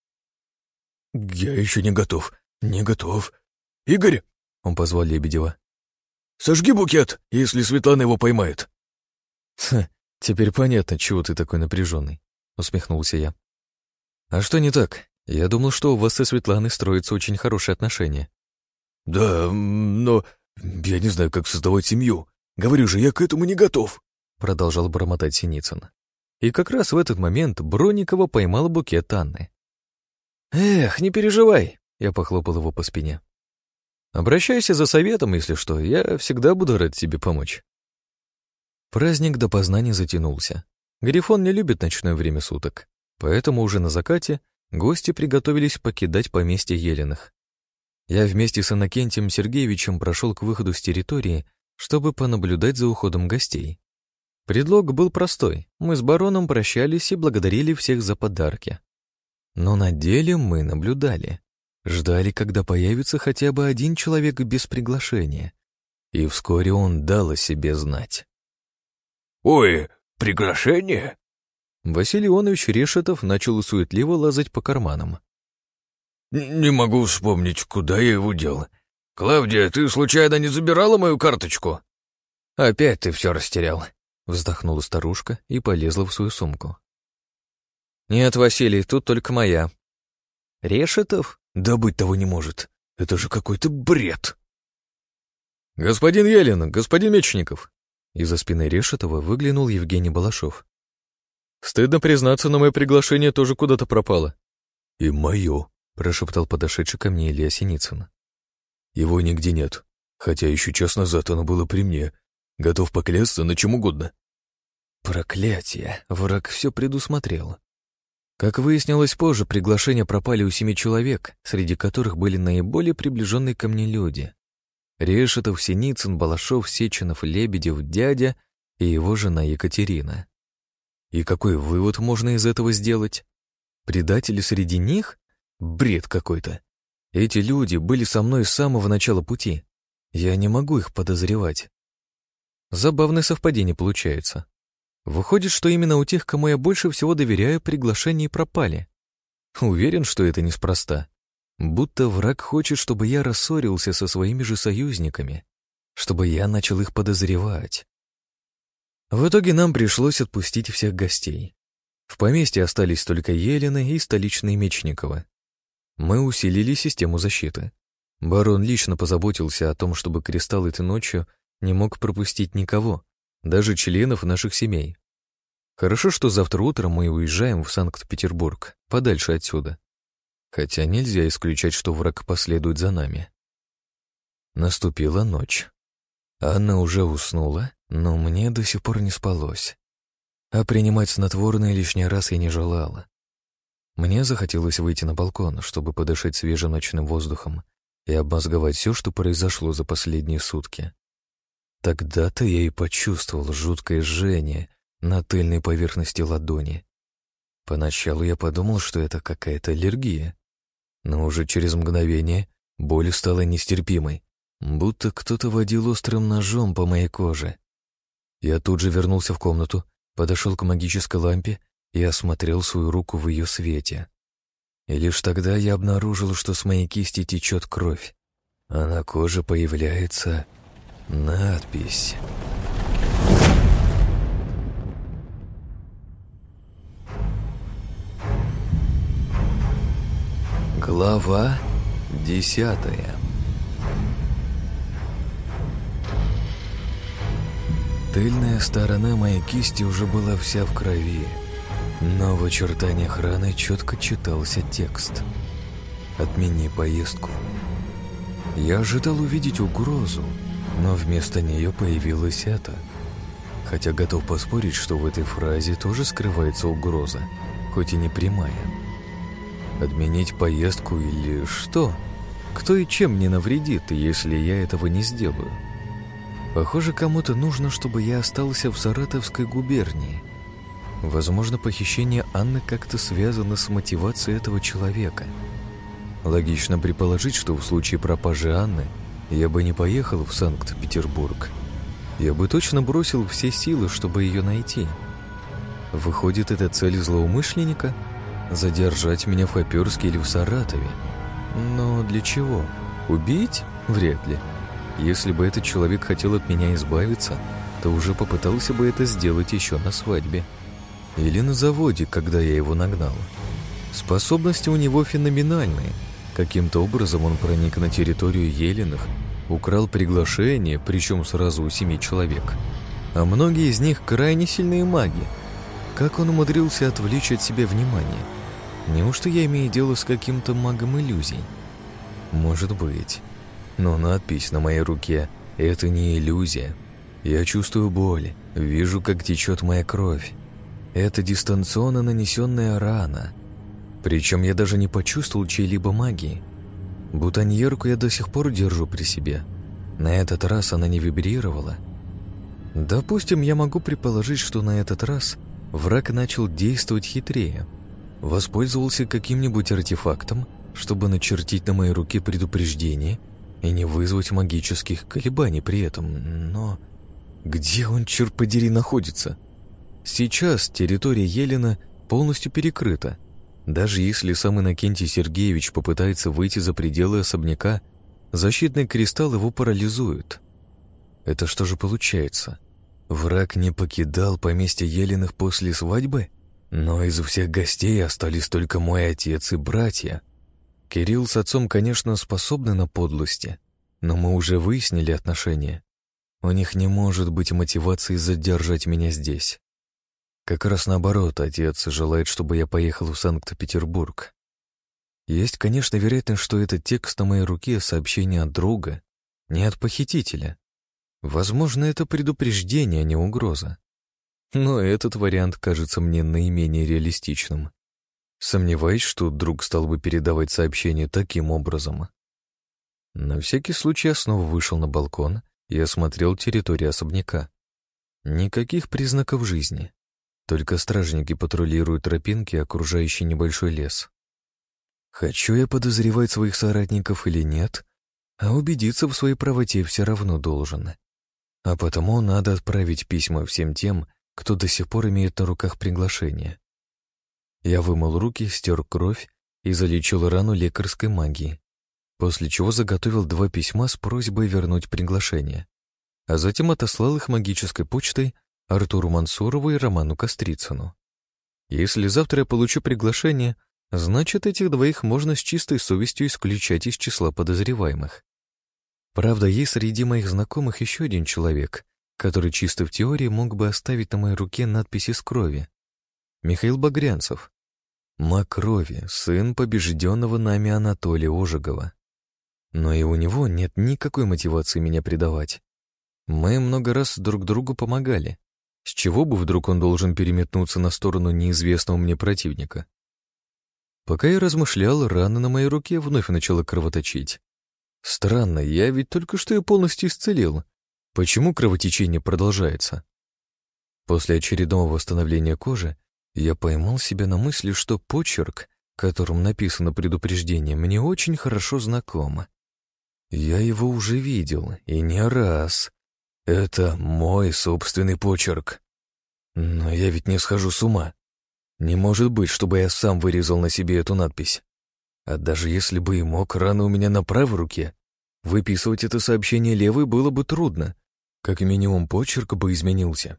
«Я еще не готов, не готов. Игорь!» —
он позвал Лебедева.
«Сожги букет, если Светлана его поймает».
Теперь понятно, чего ты такой напряженный», — усмехнулся я. «А что не так? Я думал, что у вас со Светланой строятся очень хорошие отношения».
«Да, но я не знаю, как создавать семью. Говорю же, я к этому не готов», —
продолжал бормотать Синицын. И как раз в этот момент Бронникова поймала букет Анны. «Эх, не переживай», — я похлопал его по спине. «Обращайся за советом, если что, я всегда буду рад тебе помочь». Праздник допоздна не затянулся. Грифон не любит ночное время суток, поэтому уже на закате гости приготовились покидать поместье Еленых. Я вместе с Иннокентием Сергеевичем прошел к выходу с территории, чтобы понаблюдать за уходом гостей. Предлог был простой. Мы с бароном прощались и благодарили всех за подарки. Но на деле мы наблюдали. Ждали, когда появится хотя бы один человек без приглашения. И вскоре он дал о себе знать.
«Ой, приглашение?»
Василий Ионович Решетов начал суетливо лазать по карманам.
«Не могу вспомнить, куда я его дел. «Клавдия, ты случайно не забирала мою карточку?»
«Опять ты все растерял», — вздохнула старушка и полезла в свою сумку. «Нет, Василий, тут только моя». «Решетов?
Да быть того не может. Это же какой-то бред!»
«Господин Елен, господин Мечников!» Из-за спины Решетова выглянул Евгений Балашов. «Стыдно признаться, но мое приглашение тоже куда-то пропало».
«И мое»,
— прошептал подошедший ко мне Илья Синицын.
«Его нигде нет, хотя еще час назад оно было при мне. Готов поклясться на чем угодно».
Проклятие! Враг все предусмотрел. Как выяснилось позже, приглашения пропали у 7 человек, среди которых были наиболее приближенные ко мне люди. Решетов, Синицын, Балашов, Сеченов, Лебедев, дядя и его жена Екатерина. И какой вывод можно из этого сделать? Предатели среди них? Бред какой-то. Эти люди были со мной с самого начала пути. Я не могу их подозревать. Забавное совпадение получается. Выходит, что именно у тех, кому я больше всего доверяю, приглашения пропали. Уверен, что это неспроста. Будто враг хочет, чтобы я рассорился со своими же союзниками, чтобы я начал их подозревать. В итоге нам пришлось отпустить всех гостей. В поместье остались только Елены и столичные Мечниковы. Мы усилили систему защиты. Барон лично позаботился о том, чтобы кристалл этой ночью не мог пропустить никого, даже членов наших семей. Хорошо, что завтра утром мы уезжаем в Санкт-Петербург, подальше отсюда. Хотя нельзя исключать, что враг последует за нами. Наступила ночь. Анна уже уснула, но мне до сих пор не спалось. А принимать снотворное лишний раз я не желала. Мне захотелось выйти на балкон, чтобы подышать свежим ночным воздухом и обмозговать все, что произошло за последние сутки. Тогда-то я и почувствовал жуткое жжение на тыльной поверхности ладони. Поначалу я подумал, что это какая-то аллергия, но уже через мгновение боль стала нестерпимой, будто кто-то водил острым ножом по моей коже. Я тут же вернулся в комнату, подошел к магической лампе и осмотрел свою руку в ее свете. И лишь тогда я обнаружил, что с моей кисти течет кровь, а на коже появляется надпись. Глава 10. Тыльная сторона моей кисти уже была вся в крови, но в очертаниях раны четко читался текст: «Отмени поездку». Я ожидал увидеть угрозу, но вместо нее появилось это. Хотя готов поспорить, что в этой фразе тоже скрывается угроза, хоть и не прямая. Отменить поездку или что? Кто и чем мне навредит, если я этого не сделаю? Похоже, кому-то нужно, чтобы я остался в Саратовской губернии. Возможно, похищение Анны как-то связано с мотивацией этого человека. Логично предположить, что в случае пропажи Анны я бы не поехал в Санкт-Петербург. Я бы точно бросил все силы, чтобы ее найти. Выходит, это цель злоумышленника — задержать меня в Хоперске или в Саратове. Но для чего? Убить? Вряд ли. Если бы этот человек хотел от меня избавиться, то уже попытался бы это сделать еще на свадьбе. Или на заводе, когда я его нагнал. Способности у него феноменальные. Каким-то образом он проник на территорию Еленых, украл приглашение, причем сразу у 7 человек. А многие из них крайне сильные маги. Как он умудрился отвлечь от себя внимание? Неужто я имею дело с каким-то магом иллюзий? Может быть. Но надпись на моей руке — это не иллюзия. Я чувствую боль, вижу, как течет моя кровь. Это дистанционно нанесенная рана. Причем я даже не почувствовал чьей-либо магии. Бутоньерку я до сих пор держу при себе. На этот раз она не вибрировала. Допустим, я могу предположить, что на этот раз враг начал действовать хитрее. Воспользовался каким-нибудь артефактом, чтобы начертить на моей руке предупреждение и не вызвать магических колебаний при этом. Но где он, черт подери, находится? Сейчас территория Елена полностью перекрыта. Даже если сам Иннокентий Сергеевич попытается выйти за пределы особняка, защитный кристалл его парализует. Это что же получается? Враг не покидал поместье Елиных после свадьбы? Но из всех гостей остались только мой отец и братья. Кирилл с отцом, конечно, способны на подлости, но мы уже выяснили отношения. У них не может быть мотивации задержать меня здесь. Как раз наоборот, отец желает, чтобы я поехал в Санкт-Петербург. Есть, конечно, вероятность, что этот текст на моей руке — сообщение от друга, не от похитителя. Возможно, это предупреждение, а не угроза. Но этот вариант кажется мне наименее реалистичным. Сомневаюсь, что друг стал бы передавать сообщение таким образом. На всякий случай я снова вышел на балкон и осмотрел территорию особняка. Никаких признаков жизни. Только стражники патрулируют тропинки, окружающие небольшой лес. Хочу я подозревать своих соратников или нет, а убедиться в своей правоте все равно должен. А потому надо отправить письма всем тем, кто до сих пор имеет на руках приглашение. Я вымыл руки, стер кровь и залечил рану лекарской магией, после чего заготовил 2 письма с просьбой вернуть приглашение, а затем отослал их магической почтой Артуру Мансурову и Роману Кострицыну. Если завтра я получу приглашение, значит, этих 2 можно с чистой совестью исключать из числа подозреваемых. Правда, есть среди моих знакомых еще один человек, который чисто в теории мог бы оставить на моей руке надписи с крови. Михаил Багрянцев. Маг крови, сын побежденного нами Анатолия Ожегова. Но и у него нет никакой мотивации меня предавать. Мы много раз друг другу помогали. С чего бы вдруг он должен переметнуться на сторону неизвестного мне противника? Пока я размышлял, рана на моей руке вновь начала кровоточить. Странно, я ведь только что ее полностью исцелил. Почему кровотечение продолжается? После очередного восстановления кожи я поймал себя на мысли, что почерк, которым написано предупреждение, мне очень хорошо знаком. Я его уже видел, и не раз. Это мой собственный почерк. Но я ведь не схожу с ума. Не может быть, чтобы я сам вырезал на себе эту надпись. А даже если бы и мог, рана у меня на правой руке. Выписывать это сообщение левой было бы трудно. Как минимум, почерк бы изменился.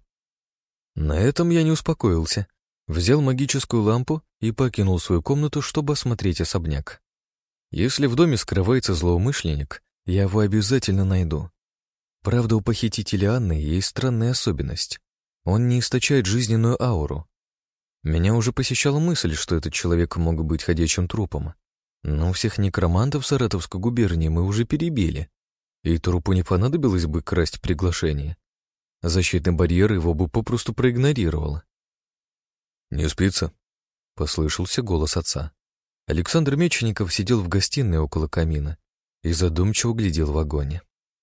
На этом я не успокоился. Взял магическую лампу и покинул свою комнату, чтобы осмотреть особняк. Если в доме скрывается злоумышленник, я его обязательно найду. Правда, у похитителя Анны есть странная особенность. Он не источает жизненную ауру. Меня уже посещала мысль, что этот человек мог быть ходячим трупом. Но всех некромантов Саратовской губернии мы уже перебили, и трупу не понадобилось бы красть приглашение. Защитный барьер его бы попросту проигнорировал. «Не спится?» — послышался голос отца. Александр Мечников сидел в гостиной около камина и задумчиво глядел в огонь.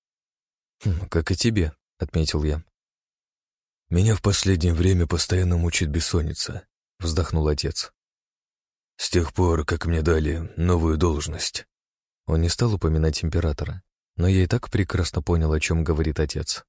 «Как и тебе», — отметил я.
«Меня в последнее время постоянно мучит бессонница», — вздохнул отец. «С тех пор, как мне дали новую должность».
Он не стал упоминать императора, но я и так прекрасно понял, о чем говорит отец.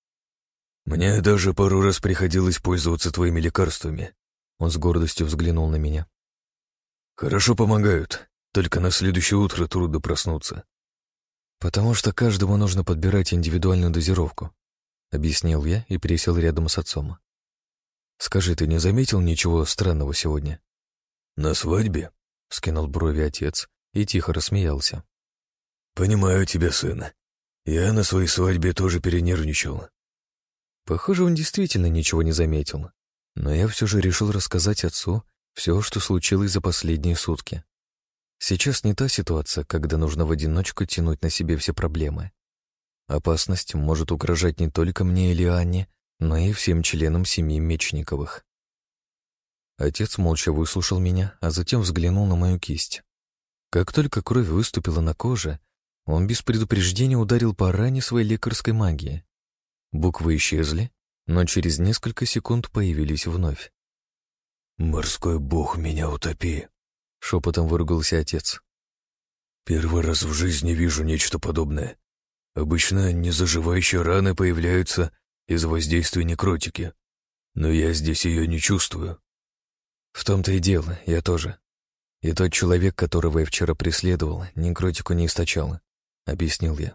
«Мне даже пару раз приходилось пользоваться твоими лекарствами».
Он с гордостью взглянул на меня.
«Хорошо помогают, только на следующее утро трудно проснуться».
«Потому что каждому нужно подбирать индивидуальную дозировку», — объяснил я и присел рядом с отцом. «Скажи, ты не заметил ничего странного сегодня?»
«На свадьбе?»
— вскинул брови отец и тихо рассмеялся.
«Понимаю тебя, сын. Я на своей свадьбе тоже перенервничал».
Похоже, он действительно ничего не заметил, но я все же решил рассказать отцу все, что случилось за последние сутки. Сейчас не та ситуация, когда нужно в одиночку тянуть на себе все проблемы. Опасность может угрожать не только мне или Анне, но и всем членам семьи Мечниковых. Отец молча выслушал меня, а затем взглянул на мою кисть. Как только кровь выступила на коже, он без предупреждения ударил по ране своей лекарской магии. Буквы исчезли, но через несколько секунд появились вновь.
«Морской бог, меня утопи!» —
шепотом выругался отец.
«Первый раз в жизни вижу нечто подобное. Обычно незаживающие раны появляются из-за воздействия некротики, но я здесь ее не чувствую».
«В том-то и дело, я тоже. И тот человек, которого я вчера преследовал, некротику не источал. объяснил я.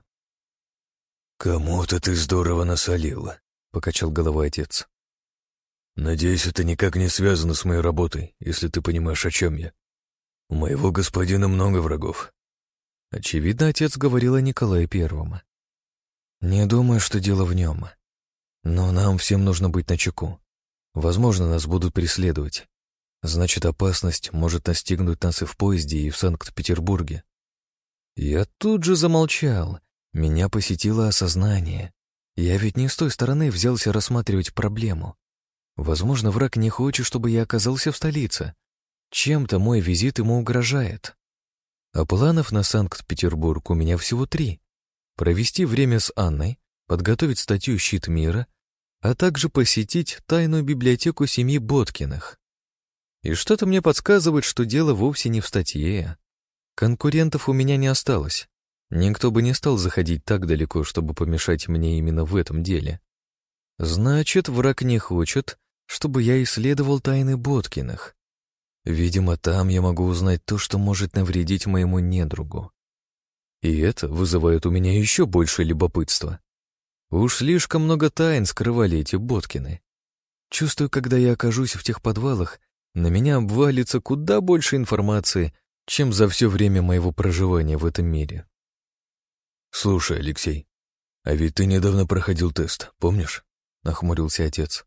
«Кому-то ты здорово насолила», — покачал головой отец. «Надеюсь, это никак не связано с моей работой, если ты понимаешь, о чем я. У моего господина много врагов».
Очевидно, отец говорил о Николае Первом. Не думаю, что дело в нем. Но нам всем нужно быть начеку. Возможно, нас будут преследовать. Значит, опасность может настигнуть нас и в поезде, и в Санкт-Петербурге. Я тут же замолчал. Меня посетило осознание. Я ведь не с той стороны взялся рассматривать проблему. Возможно, враг не хочет, чтобы я оказался в столице. Чем-то мой визит ему угрожает. А планов на Санкт-Петербург у меня всего 3. Провести время с Анной, подготовить статью «Щит мира», а также посетить тайную библиотеку семьи Боткиных. И что-то мне подсказывает, что дело вовсе не в статье. Конкурентов у меня не осталось. Никто бы не стал заходить так далеко, чтобы помешать мне именно в этом деле. Значит, враг не хочет, чтобы я исследовал тайны Боткиных. Видимо, там я могу узнать то, что может навредить моему недругу. И это вызывает у меня еще больше любопытства. Уж слишком много тайн скрывали эти Боткины. Чувствую, когда я окажусь в тех подвалах, на меня обвалится куда больше информации, чем за все время моего проживания в этом мире.
«Слушай, Алексей, а ведь ты недавно проходил тест, помнишь?» — нахмурился отец.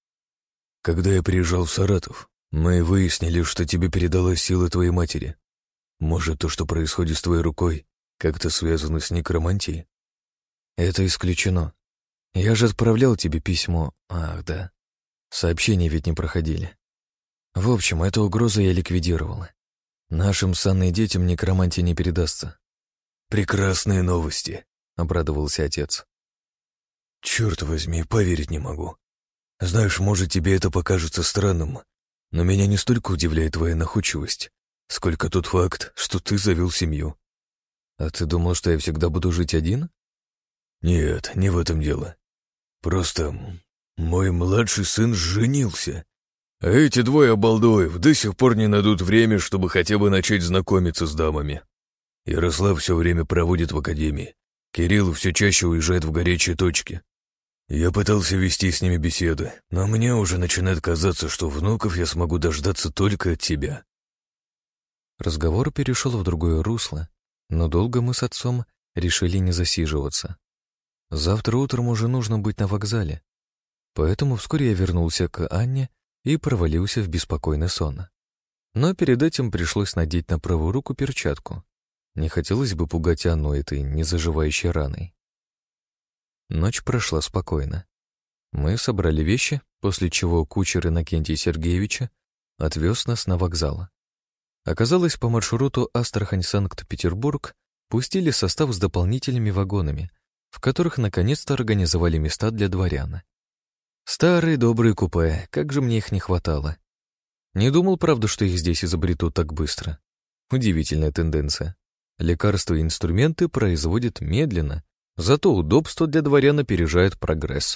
«Когда я приезжал в Саратов, мы выяснили, что тебе передалась сила твоей матери. Может, то, что происходит с твоей рукой, как-то связано с некромантией?»
Это исключено. Я же отправлял тебе письмо. Ах, да. Сообщения ведь не проходили. В общем, эту угрозу я ликвидировал. Нашим с Анной детям некромантия не передастся.
«Прекрасные новости», — обрадовался отец. «Черт возьми, поверить не могу. Знаешь, может, тебе это покажется странным, но меня не столько удивляет твоя находчивость, сколько тот факт, что ты завел семью».
А ты думал, что я всегда буду жить один?
Нет, не в этом дело. Просто мой младший сын женился, а эти двое обалдуев до сих пор не найдут время, чтобы хотя бы начать знакомиться с дамами. Ярослав все время проводит в академии. Кирилл все чаще уезжает в горячие точки. Я пытался вести с ними беседы, но мне уже начинает казаться, что внуков я смогу дождаться только от тебя.
Разговор перешел в другое русло, но долго мы с отцом решили не засиживаться. Завтра утром уже нужно быть на вокзале, поэтому вскоре я вернулся к Анне и провалился в беспокойный сон. Но перед этим пришлось надеть на правую руку перчатку. Не хотелось бы пугать Анну этой незаживающей раной. Ночь прошла спокойно. Мы собрали вещи, после чего кучер Иннокентия Сергеевича отвез нас на вокзал. Оказалось, по маршруту Астрахань-Санкт-Петербург пустили состав с дополнительными вагонами, в которых наконец-то организовали места для дворян. Старые добрые купе, как же мне их не хватало. Не думал, правда, что их здесь изобретут так быстро. Удивительная тенденция. Лекарства и инструменты производят медленно, зато удобство для дворян опережает прогресс.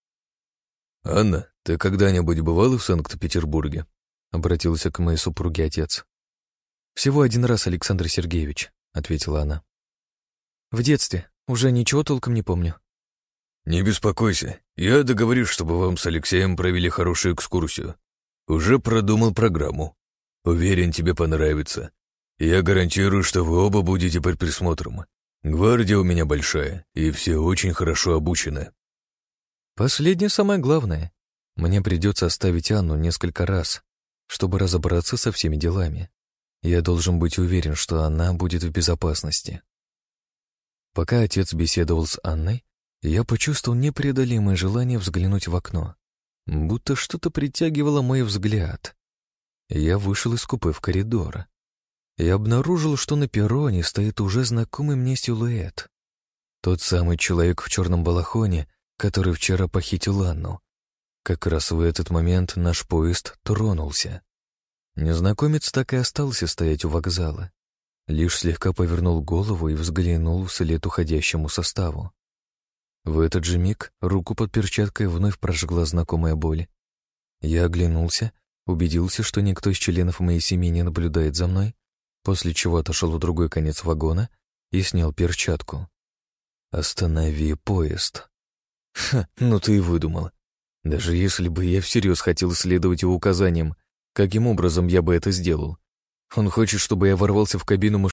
«Анна, ты когда-нибудь бывала в Санкт-Петербурге?»
— обратился к моей супруге отец. «Всего один раз, Александр Сергеевич», — ответила она. «В детстве. Уже ничего толком не помню».
«Не беспокойся, я договорюсь, чтобы вам с Алексеем провели хорошую экскурсию. Уже продумал программу. Уверен, тебе понравится. Я гарантирую, что вы оба будете под присмотром. Гвардия у меня большая, и все очень хорошо обучены».
Последнее самое главное. Мне придется оставить Анну несколько раз, чтобы разобраться со всеми делами. Я должен быть уверен, что она будет в безопасности. Пока отец беседовал с Анной, я почувствовал непреодолимое желание взглянуть в окно, будто что-то притягивало мой взгляд. Я вышел из купе в коридор и обнаружил, что на перроне стоит уже знакомый мне силуэт. Тот самый человек в черном балахоне, который вчера похитил Анну. Как раз в этот момент наш поезд тронулся. Незнакомец так и остался стоять у вокзала. Лишь слегка повернул голову и взглянул вслед уходящему составу. В этот же миг руку под перчаткой вновь прожгла знакомая боль. Я оглянулся, убедился, что никто из членов моей семьи не наблюдает за мной, после чего отошел в другой конец вагона и снял перчатку. «Останови поезд». Ха, ну ты и выдумал. Даже если бы я всерьез хотел следовать его указаниям, каким образом я бы это сделал? Он хочет, чтобы я ворвался в кабину